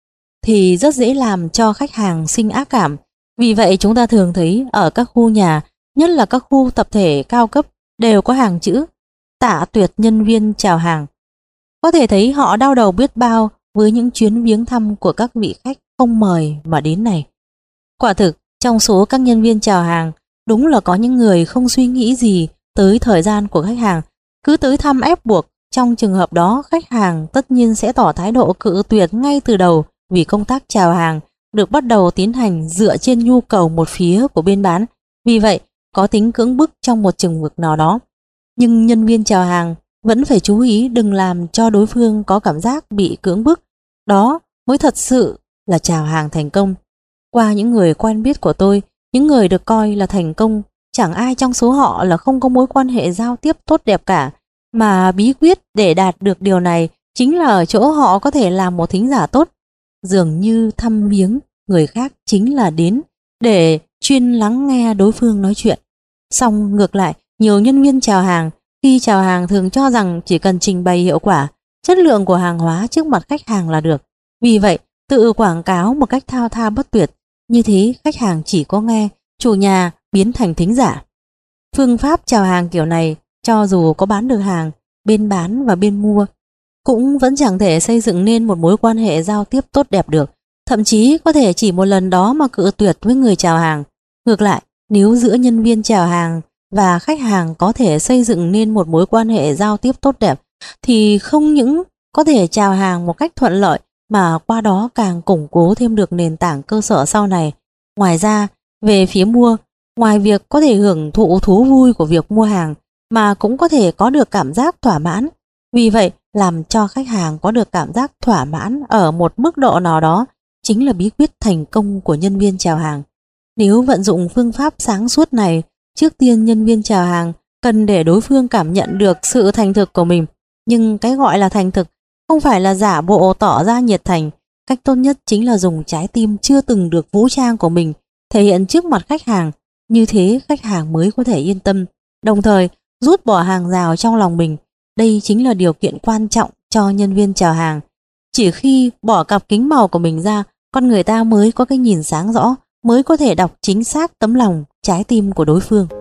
thì rất dễ làm cho khách hàng sinh ác cảm. Vì vậy chúng ta thường thấy ở các khu nhà, nhất là các khu tập thể cao cấp, đều có hàng chữ tạ tuyệt nhân viên chào hàng. Có thể thấy họ đau đầu biết bao với những chuyến viếng thăm của các vị khách không mời mà đến này. Quả thực, trong số các nhân viên chào hàng, đúng là có những người không suy nghĩ gì tới thời gian của khách hàng, cứ tới thăm ép buộc. Trong trường hợp đó, khách hàng tất nhiên sẽ tỏ thái độ cự tuyệt ngay từ đầu, vì công tác chào hàng được bắt đầu tiến hành dựa trên nhu cầu một phía của bên bán, vì vậy có tính cưỡng bức trong một chừng mực nào đó. Nhưng nhân viên chào hàng vẫn phải chú ý đừng làm cho đối phương có cảm giác bị cưỡng bức, đó mới thật sự là chào hàng thành công. Qua những người quen biết của tôi, những người được coi là thành công, chẳng ai trong số họ là không có mối quan hệ giao tiếp tốt đẹp cả, mà bí quyết để đạt được điều này chính là ở chỗ họ có thể làm một thính giả tốt. Dường như thăm viếng người khác chính là đến để chuyên lắng nghe đối phương nói chuyện. Song ngược lại, nhiều nhân viên chào hàng khi chào hàng thường cho rằng chỉ cần trình bày hiệu quả, chất lượng của hàng hóa trước mặt khách hàng là được. Vì vậy, tự quảng cáo một cách thao thao bất tuyệt, như thế khách hàng chỉ có nghe, chủ nhà biến thành thính giả. Phương pháp chào hàng kiểu này, cho dù có bán được hàng, bên bán và bên mua cũng vẫn chẳng thể xây dựng nên một mối quan hệ giao tiếp tốt đẹp được, thậm chí có thể chỉ một lần đó mà cự tuyệt với người chào hàng. Ngược lại, nếu giữa nhân viên chào hàng và khách hàng có thể xây dựng nên một mối quan hệ giao tiếp tốt đẹp, thì không những có thể chào hàng một cách thuận lợi mà qua đó càng củng cố thêm được nền tảng cơ sở sau này. Ngoài ra, về phía mua, ngoài việc có thể hưởng thụ thú vui của việc mua hàng mà cũng có thể có được cảm giác thỏa mãn. Vì vậy, làm cho khách hàng có được cảm giác thỏa mãn ở một mức độ nào đó chính là bí quyết thành công của nhân viên chào hàng. Nếu vận dụng phương pháp sáng suốt này, trước tiên nhân viên chào hàng cần để đối phương cảm nhận được sự thành thực của mình. Nhưng cái gọi là thành thực không phải là giả bộ tỏ ra nhiệt thành. Cách tốt nhất chính là dùng trái tim chưa từng được vũ trang của mình thể hiện trước mặt khách hàng. Như thế khách hàng mới có thể yên tâm, đồng thời rút bỏ hàng rào trong lòng mình. Đây chính là điều kiện quan trọng cho nhân viên chào hàng. Chỉ khi bỏ cặp kính màu của mình ra, con người ta mới có cái nhìn sáng rõ, mới có thể đọc chính xác tấm lòng, trái tim của đối phương.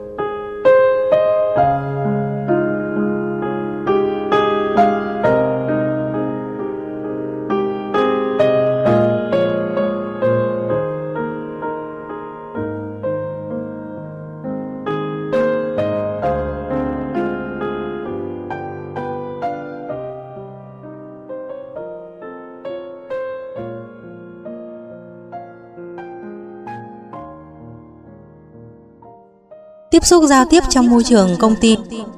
Tiếp xúc giao tiếp trong môi trường công ty.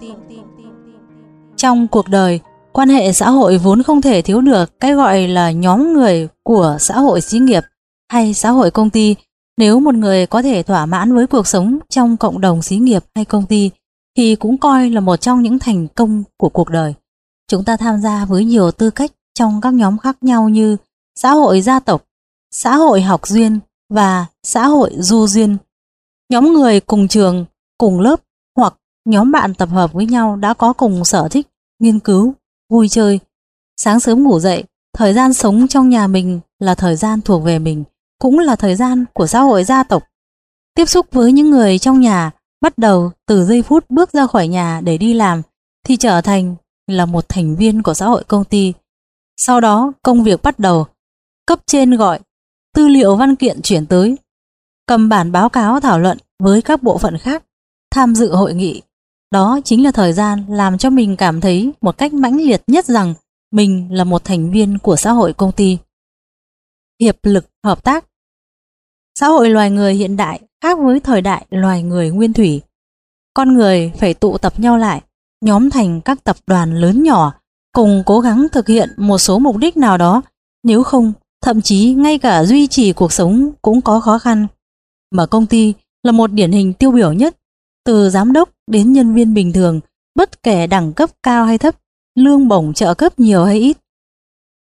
Trong cuộc đời, quan hệ xã hội vốn không thể thiếu được cái gọi là nhóm người của xã hội xí nghiệp hay xã hội công ty. Nếu một người có thể thỏa mãn với cuộc sống trong cộng đồng xí nghiệp hay công ty thì cũng coi là một trong những thành công của cuộc đời. Chúng ta tham gia với nhiều tư cách trong các nhóm khác nhau như xã hội gia tộc, xã hội học duyên và xã hội du duyên. Nhóm người cùng trường, cùng lớp hoặc nhóm bạn tập hợp với nhau đã có cùng sở thích, nghiên cứu, vui chơi. Sáng sớm ngủ dậy, thời gian sống trong nhà mình là thời gian thuộc về mình, cũng là thời gian của xã hội gia tộc. Tiếp xúc với những người trong nhà, bắt đầu từ giây phút bước ra khỏi nhà để đi làm thì trở thành là một thành viên của xã hội công ty. Sau đó công việc bắt đầu, cấp trên gọi, tư liệu văn kiện chuyển tới, cầm bản báo cáo thảo luận với các bộ phận khác, tham dự hội nghị. Đó chính là thời gian làm cho mình cảm thấy một cách mãnh liệt nhất rằng mình là một thành viên của xã hội công ty. Hiệp lực hợp tác. Xã hội loài người hiện đại khác với thời đại loài người nguyên thủy. Con người phải tụ tập nhau lại, nhóm thành các tập đoàn lớn nhỏ, cùng cố gắng thực hiện một số mục đích nào đó, nếu không, thậm chí ngay cả duy trì cuộc sống cũng có khó khăn. Mà công ty là một điển hình tiêu biểu nhất, từ giám đốc đến nhân viên bình thường, bất kể đẳng cấp cao hay thấp, lương bổng trợ cấp nhiều hay ít.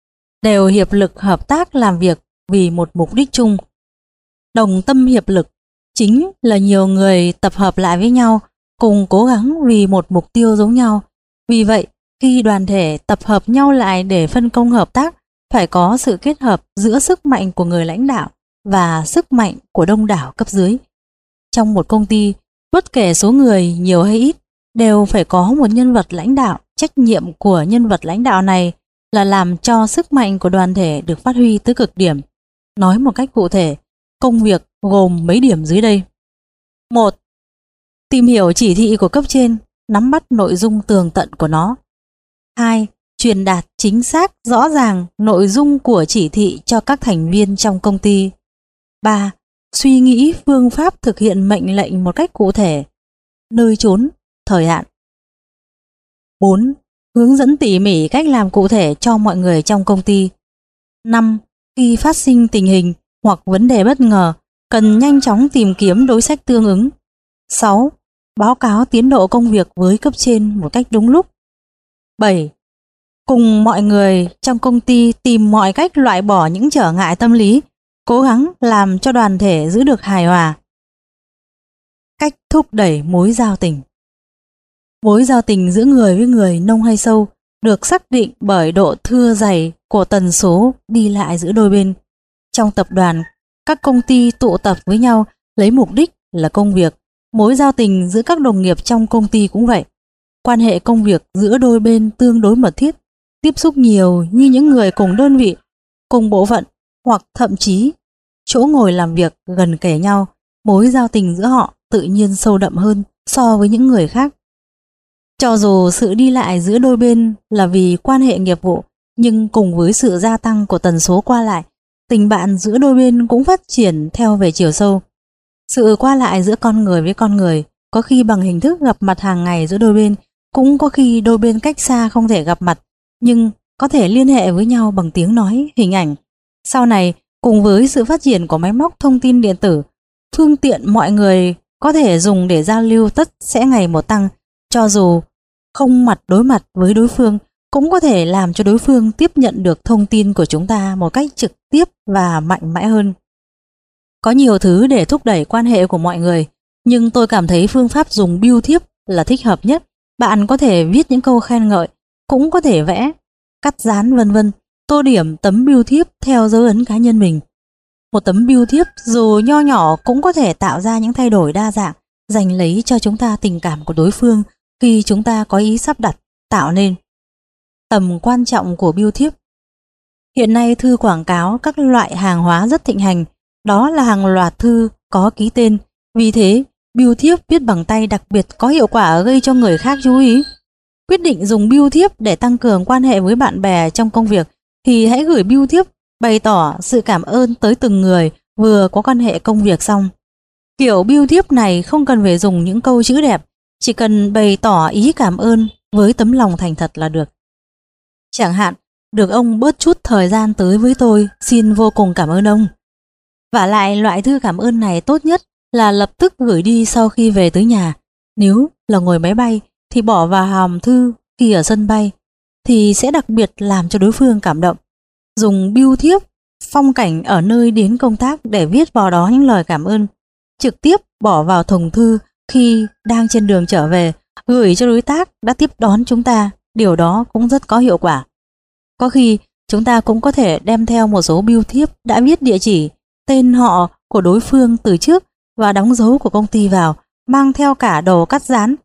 đều hiệp lực hợp tác làm việc vì một mục đích chung. Đồng tâm hiệp lực chính là nhiều người tập hợp lại với nhau, cùng cố gắng vì một mục tiêu giống nhau. Vì vậy, khi đoàn thể tập hợp nhau lại để phân công hợp tác, phải có sự kết hợp giữa sức mạnh của người lãnh đạo và sức mạnh của đông đảo cấp dưới. Trong một công ty, bất kể số người nhiều hay ít, đều phải có một nhân vật lãnh đạo. Trách nhiệm của nhân vật lãnh đạo này là làm cho sức mạnh của đoàn thể được phát huy tới cực điểm. Nói một cách cụ thể, công việc gồm mấy điểm dưới đây. một. Tìm hiểu chỉ thị của cấp trên, nắm bắt nội dung tường tận của nó. hai. Truyền đạt chính xác, rõ ràng nội dung của chỉ thị cho các thành viên trong công ty. ba. Suy nghĩ phương pháp thực hiện mệnh lệnh một cách cụ thể, nơi chốn, thời hạn. bốn. Hướng dẫn tỉ mỉ cách làm cụ thể cho mọi người trong công ty. năm. Khi phát sinh tình hình hoặc vấn đề bất ngờ, cần nhanh chóng tìm kiếm đối sách tương ứng. sáu. Báo cáo tiến độ công việc với cấp trên một cách đúng lúc. bảy. Cùng mọi người trong công ty tìm mọi cách loại bỏ những trở ngại tâm lý, cố gắng làm cho đoàn thể giữ được hài hòa. Cách thúc đẩy mối giao tình. Mối giao tình giữa người với người nông hay sâu được xác định bởi độ thưa dày của tần số đi lại giữa đôi bên. Trong tập đoàn, các công ty tụ tập với nhau lấy mục đích là công việc. Mối giao tình giữa các đồng nghiệp trong công ty cũng vậy. Quan hệ công việc giữa đôi bên tương đối mật thiết, tiếp xúc nhiều như những người cùng đơn vị, cùng bộ phận hoặc thậm chí chỗ ngồi làm việc gần kề nhau. Mối giao tình giữa họ tự nhiên sâu đậm hơn so với những người khác. Cho dù sự đi lại giữa đôi bên là vì quan hệ nghiệp vụ, nhưng cùng với sự gia tăng của tần số qua lại, tình bạn giữa đôi bên cũng phát triển theo về chiều sâu. Sự qua lại giữa con người với con người, có khi bằng hình thức gặp mặt hàng ngày giữa đôi bên, cũng có khi đôi bên cách xa không thể gặp mặt, nhưng có thể liên hệ với nhau bằng tiếng nói, hình ảnh. Sau này, cùng với sự phát triển của máy móc thông tin điện tử, phương tiện mọi người có thể dùng để giao lưu tất sẽ ngày một tăng. Cho dù không mặt đối mặt với đối phương, cũng có thể làm cho đối phương tiếp nhận được thông tin của chúng ta một cách trực tiếp và mạnh mẽ hơn. Có nhiều thứ để thúc đẩy quan hệ của mọi người, nhưng tôi cảm thấy phương pháp dùng bưu thiếp là thích hợp nhất. Bạn có thể viết những câu khen ngợi, cũng có thể vẽ, cắt dán vân vân, tô điểm tấm bưu thiếp theo dấu ấn cá nhân mình. Một tấm bưu thiếp dù nho nhỏ cũng có thể tạo ra những thay đổi đa dạng, giành lấy cho chúng ta tình cảm của đối phương khi chúng ta có ý sắp đặt, tạo nên. Tầm quan trọng của bưu thiếp. Hiện nay thư quảng cáo các loại hàng hóa rất thịnh hành, đó là hàng loạt thư có ký tên. Vì thế, bưu thiếp viết bằng tay đặc biệt có hiệu quả gây cho người khác chú ý. Quyết định dùng bưu thiếp để tăng cường quan hệ với bạn bè trong công việc thì hãy gửi bưu thiếp bày tỏ sự cảm ơn tới từng người vừa có quan hệ công việc xong. Kiểu bưu thiếp này không cần phải dùng những câu chữ đẹp, chỉ cần bày tỏ ý cảm ơn với tấm lòng thành thật là được. Chẳng hạn, được ông bớt chút thời gian tới với tôi, xin vô cùng cảm ơn ông. Vả lại loại thư cảm ơn này tốt nhất là lập tức gửi đi sau khi về tới nhà. Nếu là ngồi máy bay thì bỏ vào hòm thư khi ở sân bay, thì sẽ đặc biệt làm cho đối phương cảm động. Dùng bưu thiếp phong cảnh ở nơi đến công tác để viết vào đó những lời cảm ơn. Trực tiếp bỏ vào thùng thư khi đang trên đường trở về, gửi cho đối tác đã tiếp đón chúng ta. Điều đó cũng rất có hiệu quả. Có khi chúng ta cũng có thể đem theo một số bưu thiếp đã viết địa chỉ, tên họ của đối phương từ trước và đóng dấu của công ty vào, mang theo cả đồ cắt dán.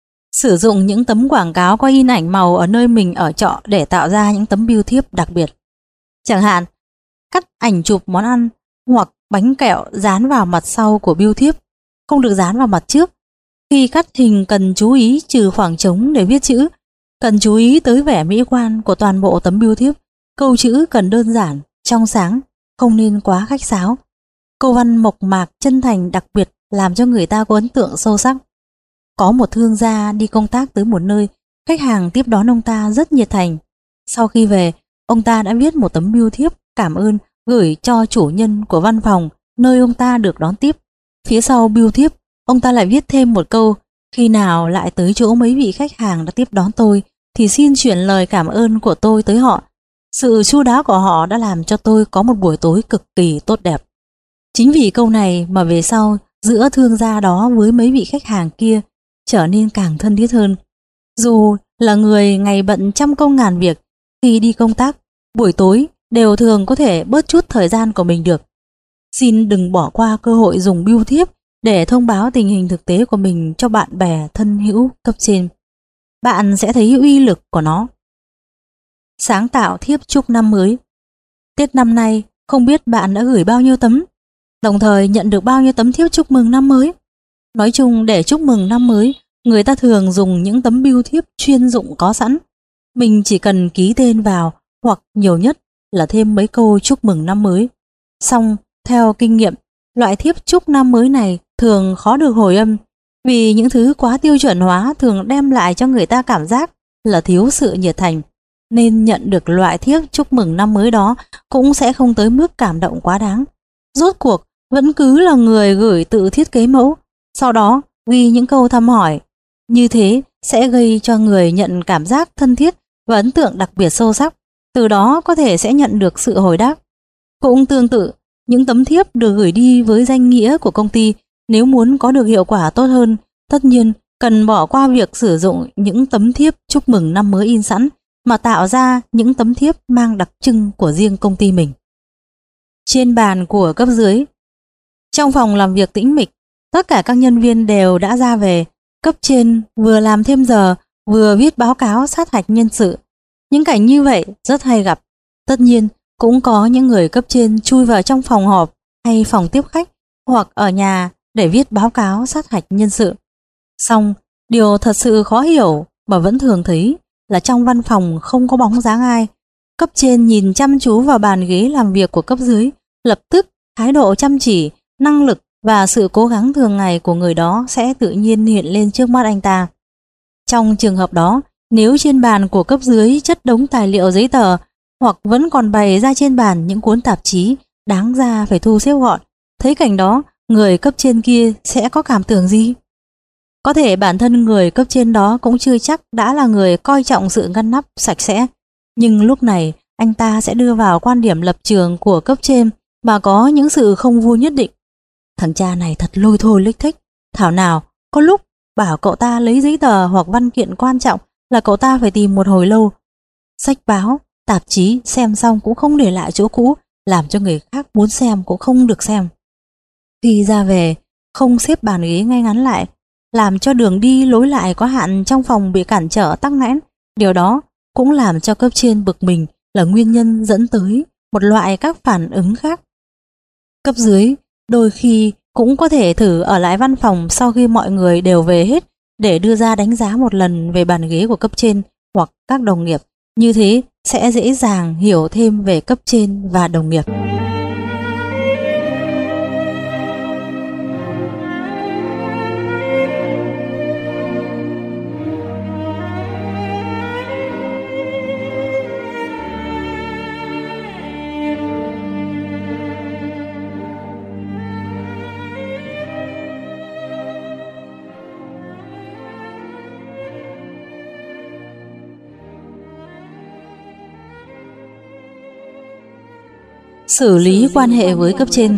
Sử dụng những tấm quảng cáo có in ảnh màu ở nơi mình ở trọ để tạo ra những tấm bưu thiếp đặc biệt. Chẳng hạn, cắt ảnh chụp món ăn hoặc bánh kẹo dán vào mặt sau của bưu thiếp, không được dán vào mặt trước. Khi cắt hình cần chú ý trừ khoảng trống để viết chữ, cần chú ý tới vẻ mỹ quan của toàn bộ tấm bưu thiếp. Câu chữ cần đơn giản, trong sáng, không nên quá khách sáo. Câu văn mộc mạc, chân thành đặc biệt làm cho người ta có ấn tượng sâu sắc. Có một thương gia đi công tác tới một nơi, khách hàng tiếp đón ông ta rất nhiệt thành. Sau khi về, ông ta đã viết một tấm bưu thiếp cảm ơn gửi cho chủ nhân của văn phòng nơi ông ta được đón tiếp. Phía sau bưu thiếp, ông ta lại viết thêm một câu: khi nào lại tới chỗ mấy vị khách hàng đã tiếp đón tôi thì xin chuyển lời cảm ơn của tôi tới họ. Sự chu đáo của họ đã làm cho tôi có một buổi tối cực kỳ tốt đẹp. Chính vì câu này mà về sau giữa thương gia đó với mấy vị khách hàng kia trở nên càng thân thiết hơn. Dù là người ngày bận trăm công ngàn việc, khi đi công tác, buổi tối đều thường có thể bớt chút thời gian của mình được. Xin đừng bỏ qua cơ hội dùng bưu thiếp để thông báo tình hình thực tế của mình cho bạn bè thân hữu cấp trên. Bạn sẽ thấy uy lực của nó. Sáng tạo thiếp chúc năm mới. Tết năm nay không biết bạn đã gửi bao nhiêu tấm, đồng thời nhận được bao nhiêu tấm thiếp chúc mừng năm mới. Nói chung để chúc mừng năm mới, người ta thường dùng những tấm bưu thiếp chuyên dụng có sẵn. Mình chỉ cần ký tên vào hoặc nhiều nhất là thêm mấy câu chúc mừng năm mới. Xong, theo kinh nghiệm, loại thiếp chúc năm mới này thường khó được hồi âm, vì những thứ quá tiêu chuẩn hóa thường đem lại cho người ta cảm giác là thiếu sự nhiệt thành, nên nhận được loại thiếp chúc mừng năm mới đó cũng sẽ không tới mức cảm động quá đáng. Rốt cuộc vẫn cứ là người gửi tự thiết kế mẫu, sau đó ghi những câu thăm hỏi. Như thế sẽ gây cho người nhận cảm giác thân thiết và ấn tượng đặc biệt sâu sắc, từ đó có thể sẽ nhận được sự hồi đáp. Cũng tương tự, những tấm thiếp được gửi đi với danh nghĩa của công ty, nếu muốn có được hiệu quả tốt hơn, tất nhiên cần bỏ qua việc sử dụng những tấm thiếp chúc mừng năm mới in sẵn, mà tạo ra những tấm thiếp mang đặc trưng của riêng công ty mình. Trên bàn của cấp dưới. Trong phòng làm việc tĩnh mịch, tất cả các nhân viên đều đã ra về. Cấp trên vừa làm thêm giờ, vừa viết báo cáo sát hạch nhân sự. Những cảnh như vậy rất hay gặp. Tất nhiên, cũng có những người cấp trên chui vào trong phòng họp hay phòng tiếp khách hoặc ở nhà để viết báo cáo sát hạch nhân sự. Song, điều thật sự khó hiểu mà vẫn thường thấy là trong văn phòng không có bóng dáng ai. Cấp trên nhìn chăm chú vào bàn ghế làm việc của cấp dưới, lập tức thái độ chăm chỉ, năng lực và sự cố gắng thường ngày của người đó sẽ tự nhiên hiện lên trước mắt anh ta. Trong trường hợp đó, nếu trên bàn của cấp dưới chất đống tài liệu giấy tờ, hoặc vẫn còn bày ra trên bàn những cuốn tạp chí đáng ra phải thu xếp gọn, thấy cảnh đó, người cấp trên kia sẽ có cảm tưởng gì? Có thể bản thân người cấp trên đó cũng chưa chắc đã là người coi trọng sự ngăn nắp sạch sẽ, nhưng lúc này anh ta sẽ đưa vào quan điểm lập trường của cấp trên mà có những sự không vui nhất định. Thằng cha này thật lôi thôi lích thích, thảo nào có lúc bảo cậu ta lấy giấy tờ hoặc văn kiện quan trọng là cậu ta phải tìm một hồi lâu. Sách báo, tạp chí xem xong cũng không để lại chỗ cũ, làm cho người khác muốn xem cũng không được xem. Khi ra về, không xếp bàn ghế ngay ngắn lại, làm cho đường đi lối lại có hạn trong phòng bị cản trở tắc nghẽn. Điều đó cũng làm cho cấp trên bực mình, là nguyên nhân dẫn tới một loại các phản ứng khác. Cấp dưới đôi khi cũng có thể thử ở lại văn phòng sau khi mọi người đều về hết để đưa ra đánh giá một lần về bàn ghế của cấp trên hoặc các đồng nghiệp. Như thế sẽ dễ dàng hiểu thêm về cấp trên và đồng nghiệp. Xử lý quan hệ với cấp trên.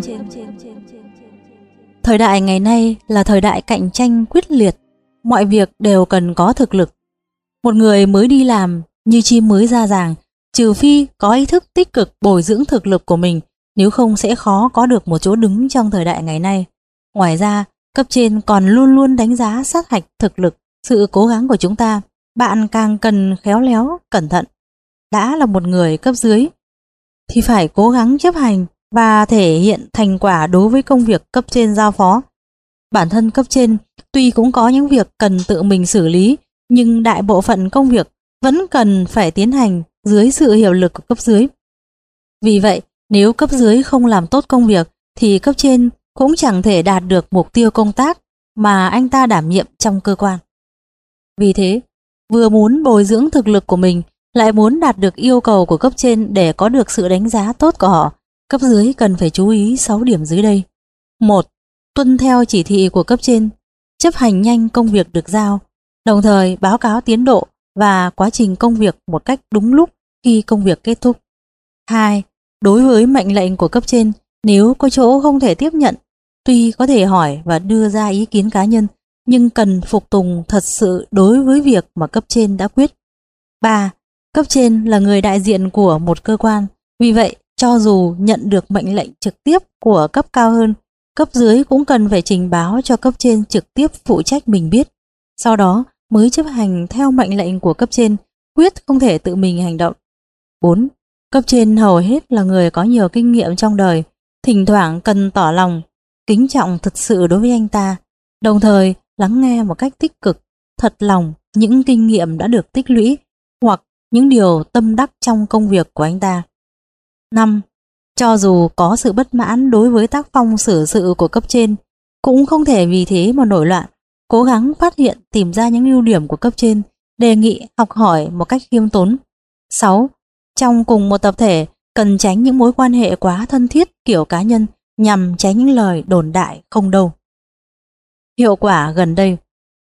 Thời đại ngày nay là thời đại cạnh tranh quyết liệt, mọi việc đều cần có thực lực. Một người mới đi làm như chim mới ra ràng, trừ phi có ý thức tích cực bồi dưỡng thực lực của mình, nếu không sẽ khó có được một chỗ đứng trong thời đại ngày nay. Ngoài ra, cấp trên còn luôn luôn đánh giá sát hạch thực lực, sự cố gắng của chúng ta. Bạn càng cần khéo léo, cẩn thận. Đã là một người cấp dưới thì phải cố gắng chấp hành và thể hiện thành quả đối với công việc cấp trên giao phó. Bản thân cấp trên tuy cũng có những việc cần tự mình xử lý, nhưng đại bộ phận công việc vẫn cần phải tiến hành dưới sự hiệu lực của cấp dưới. Vì vậy, nếu cấp dưới không làm tốt công việc thì cấp trên cũng chẳng thể đạt được mục tiêu công tác mà anh ta đảm nhiệm trong cơ quan. Vì thế, vừa muốn bồi dưỡng thực lực của mình, lại muốn đạt được yêu cầu của cấp trên để có được sự đánh giá tốt của họ, cấp dưới cần phải chú ý sáu điểm dưới đây. một. Tuân theo chỉ thị của cấp trên, chấp hành nhanh công việc được giao, đồng thời báo cáo tiến độ và quá trình công việc một cách đúng lúc khi công việc kết thúc. Hai, đối với mệnh lệnh của cấp trên, nếu có chỗ không thể tiếp nhận, tuy có thể hỏi và đưa ra ý kiến cá nhân, nhưng cần phục tùng thật sự đối với việc mà cấp trên đã quyết. Ba, cấp trên là người đại diện của một cơ quan, vì vậy cho dù nhận được mệnh lệnh trực tiếp của cấp cao hơn, cấp dưới cũng cần phải trình báo cho cấp trên trực tiếp phụ trách mình biết, sau đó mới chấp hành theo mệnh lệnh của cấp trên, quyết không thể tự mình hành động. Bốn, cấp trên hầu hết là người có nhiều kinh nghiệm trong đời, thỉnh thoảng cần tỏ lòng kính trọng thật sự đối với anh ta, đồng thời lắng nghe một cách tích cực, thật lòng những kinh nghiệm đã được tích lũy hoặc những điều tâm đắc trong công việc của anh ta. Năm, cho dù có sự bất mãn đối với tác phong xử sự của cấp trên, cũng không thể vì thế mà nổi loạn, cố gắng phát hiện tìm ra những ưu điểm của cấp trên, đề nghị học hỏi một cách khiêm tốn. Sáu, trong cùng một tập thể cần tránh những mối quan hệ quá thân thiết kiểu cá nhân nhằm tránh những lời đồn đại không đâu. Hiệu quả gần đây.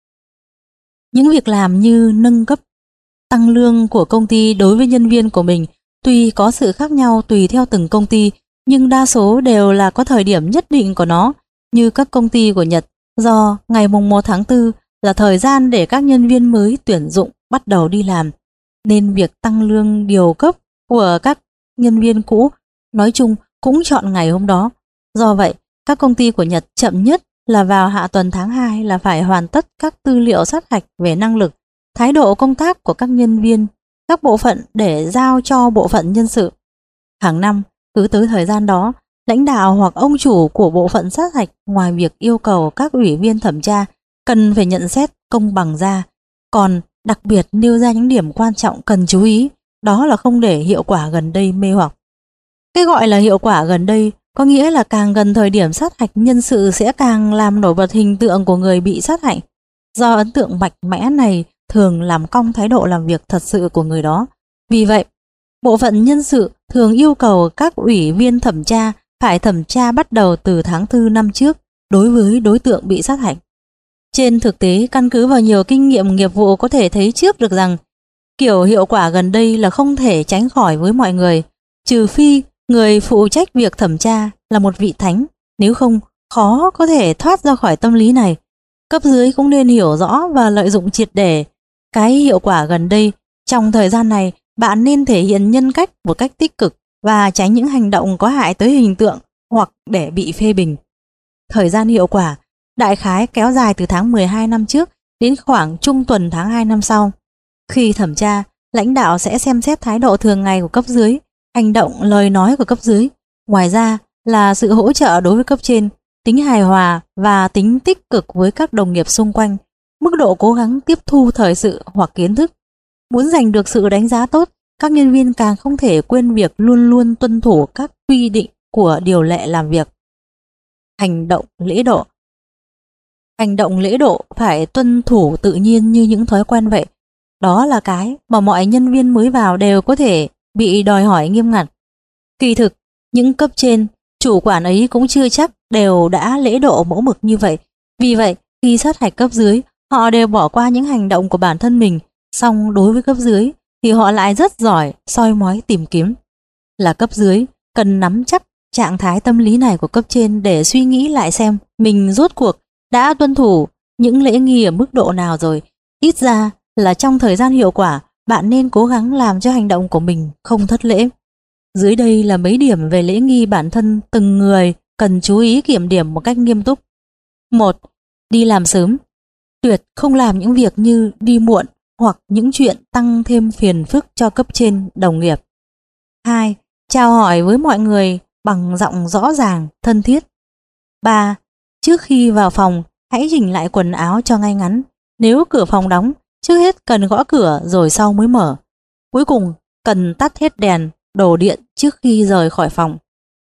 Những việc làm như nâng cấp, tăng lương của công ty đối với nhân viên của mình tuy có sự khác nhau tùy theo từng công ty, nhưng đa số đều là có thời điểm nhất định của nó. Như các công ty của Nhật, do ngày mùng một tháng tư là thời gian để các nhân viên mới tuyển dụng bắt đầu đi làm, nên việc tăng lương điều cấp của các nhân viên cũ nói chung cũng chọn ngày hôm đó. Do vậy, các công ty của Nhật chậm nhất là vào hạ tuần tháng hai là phải hoàn tất các tư liệu sát hạch về năng lực, thái độ công tác của các nhân viên, các bộ phận để giao cho bộ phận nhân sự. Hàng năm, cứ tới thời gian đó, lãnh đạo hoặc ông chủ của bộ phận sát hạch ngoài việc yêu cầu các ủy viên thẩm tra cần phải nhận xét công bằng ra, còn đặc biệt nêu ra những điểm quan trọng cần chú ý, đó là không để hiệu quả gần đây mê hoặc. Cái gọi là hiệu quả gần đây có nghĩa là càng gần thời điểm sát hạch, nhân sự sẽ càng làm nổi bật hình tượng của người bị sát hạch. Do ấn tượng mạnh mẽ này thường làm cong thái độ làm việc thật sự của người đó. Vì vậy, bộ phận nhân sự thường yêu cầu các ủy viên thẩm tra phải thẩm tra bắt đầu từ tháng tư năm trước đối với đối tượng bị sát hạch. Trên thực tế, căn cứ vào nhiều kinh nghiệm nghiệp vụ có thể thấy trước được rằng kiểu hiệu quả gần đây là không thể tránh khỏi với mọi người, trừ phi người phụ trách việc thẩm tra là một vị thánh, nếu không khó có thể thoát ra khỏi tâm lý này. Cấp dưới cũng nên hiểu rõ và lợi dụng triệt để cái hiệu quả gần đây. Trong thời gian này, bạn nên thể hiện nhân cách một cách tích cực và tránh những hành động có hại tới hình tượng hoặc để bị phê bình. Thời gian hiệu quả đại khái kéo dài từ tháng mười hai năm trước đến khoảng trung tuần tháng hai năm sau. Khi thẩm tra, lãnh đạo sẽ xem xét thái độ thường ngày của cấp dưới, hành động, lời nói của cấp dưới. Ngoài ra là sự hỗ trợ đối với cấp trên, tính hài hòa và tính tích cực với các đồng nghiệp xung quanh, mức độ cố gắng tiếp thu thời sự hoặc kiến thức. Muốn giành được sự đánh giá tốt, các nhân viên càng không thể quên việc luôn luôn tuân thủ các quy định của điều lệ làm việc. Hành động lễ độ. Hành động lễ độ phải tuân thủ tự nhiên như những thói quen vậy. Đó là cái mà mọi nhân viên mới vào đều có thể bị đòi hỏi nghiêm ngặt. Kỳ thực, những cấp trên, chủ quản ấy cũng chưa chắc đều đã lễ độ mẫu mực như vậy. Vì vậy, khi sát hạch cấp dưới, họ đều bỏ qua những hành động của bản thân mình, song đối với cấp dưới thì họ lại rất giỏi soi mói tìm kiếm. Là cấp dưới, cần nắm chắc trạng thái tâm lý này của cấp trên để suy nghĩ lại xem mình rốt cuộc đã tuân thủ những lễ nghi ở mức độ nào rồi. Ít ra là trong thời gian hiệu quả, bạn nên cố gắng làm cho hành động của mình không thất lễ. Dưới đây là mấy điểm về lễ nghi bản thân từng người cần chú ý kiểm điểm một cách nghiêm túc. Một. Đi làm sớm. Tuyệt không làm những việc như đi muộn hoặc những chuyện tăng thêm phiền phức cho cấp trên, đồng nghiệp. Hai. Chào hỏi với mọi người bằng giọng rõ ràng, thân thiết. Ba. Trước khi vào phòng, hãy chỉnh lại quần áo cho ngay ngắn. Nếu cửa phòng đóng, trước hết cần gõ cửa rồi sau mới mở. Cuối cùng, cần tắt hết đèn, đồ điện trước khi rời khỏi phòng.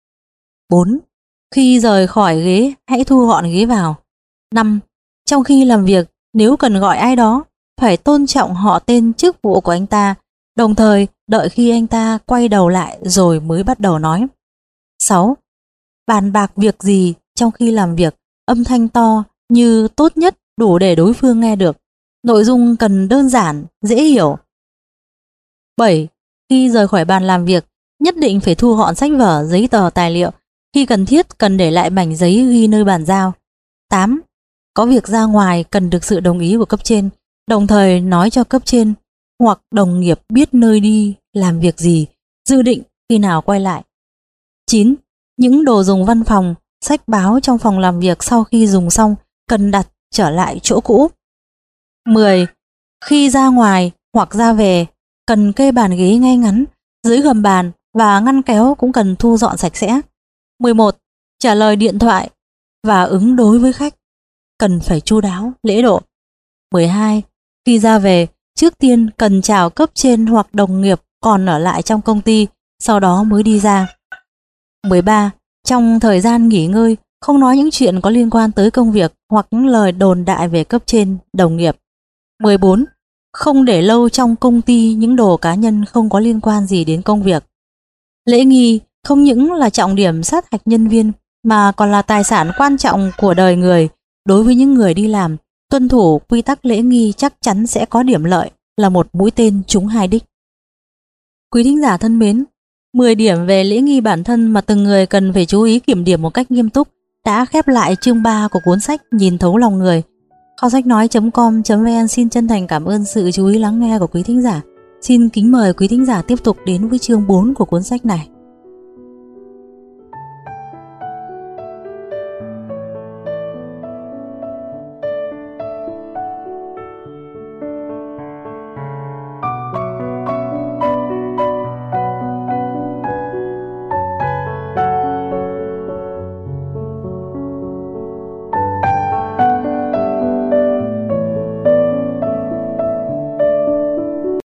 Bốn. Khi rời khỏi ghế, hãy thu gọn ghế vào. Năm. Trong khi làm việc, nếu cần gọi ai đó, phải tôn trọng họ tên chức vụ của anh ta, đồng thời đợi khi anh ta quay đầu lại rồi mới bắt đầu nói. Sáu. Bàn bạc việc gì trong khi làm việc, âm thanh to như tốt nhất đủ để đối phương nghe được. Nội dung cần đơn giản, dễ hiểu. Bảy. Khi rời khỏi bàn làm việc, Nhất định phải thu gọn sách vở, giấy tờ, tài liệu. Khi cần thiết cần để lại mảnh giấy ghi nơi bàn giao. tám. Có việc ra ngoài cần được sự đồng ý của cấp trên, đồng thời nói cho cấp trên hoặc đồng nghiệp biết nơi đi, làm việc gì, dự định khi nào quay lại. chín. Những đồ dùng văn phòng, sách báo trong phòng làm việc sau khi dùng xong cần đặt trở lại chỗ cũ. mười. Khi ra ngoài hoặc ra về cần kê bàn ghế ngay ngắn, dưới gầm bàn và ngăn kéo cũng cần thu dọn sạch sẽ. mười một. Trả lời điện thoại và ứng đối với khách cần phải chu đáo, lễ độ. mười hai. Khi ra về, trước tiên cần chào cấp trên hoặc đồng nghiệp còn ở lại trong công ty, sau đó mới đi ra. mười ba. Trong thời gian nghỉ ngơi, không nói những chuyện có liên quan tới công việc hoặc những lời đồn đại về cấp trên, đồng nghiệp. mười bốn. Không để lâu trong công ty những đồ cá nhân không có liên quan gì đến công việc. Lễ nghi không những là trọng điểm sát hạch nhân viên mà còn là tài sản quan trọng của đời người. Đối với những người đi làm, tuân thủ quy tắc lễ nghi chắc chắn sẽ có điểm lợi, là một mũi tên trúng hai đích. Quý thính giả thân mến, mười điểm về lễ nghi bản thân mà từng người cần phải chú ý kiểm điểm một cách nghiêm túc đã khép lại chương ba của cuốn sách Nhìn thấu lòng người. Kho sách nói chấm com chấm vn xin chân thành cảm ơn sự chú ý lắng nghe của quý thính giả. Xin kính mời quý thính giả tiếp tục đến với chương bốn của cuốn sách này.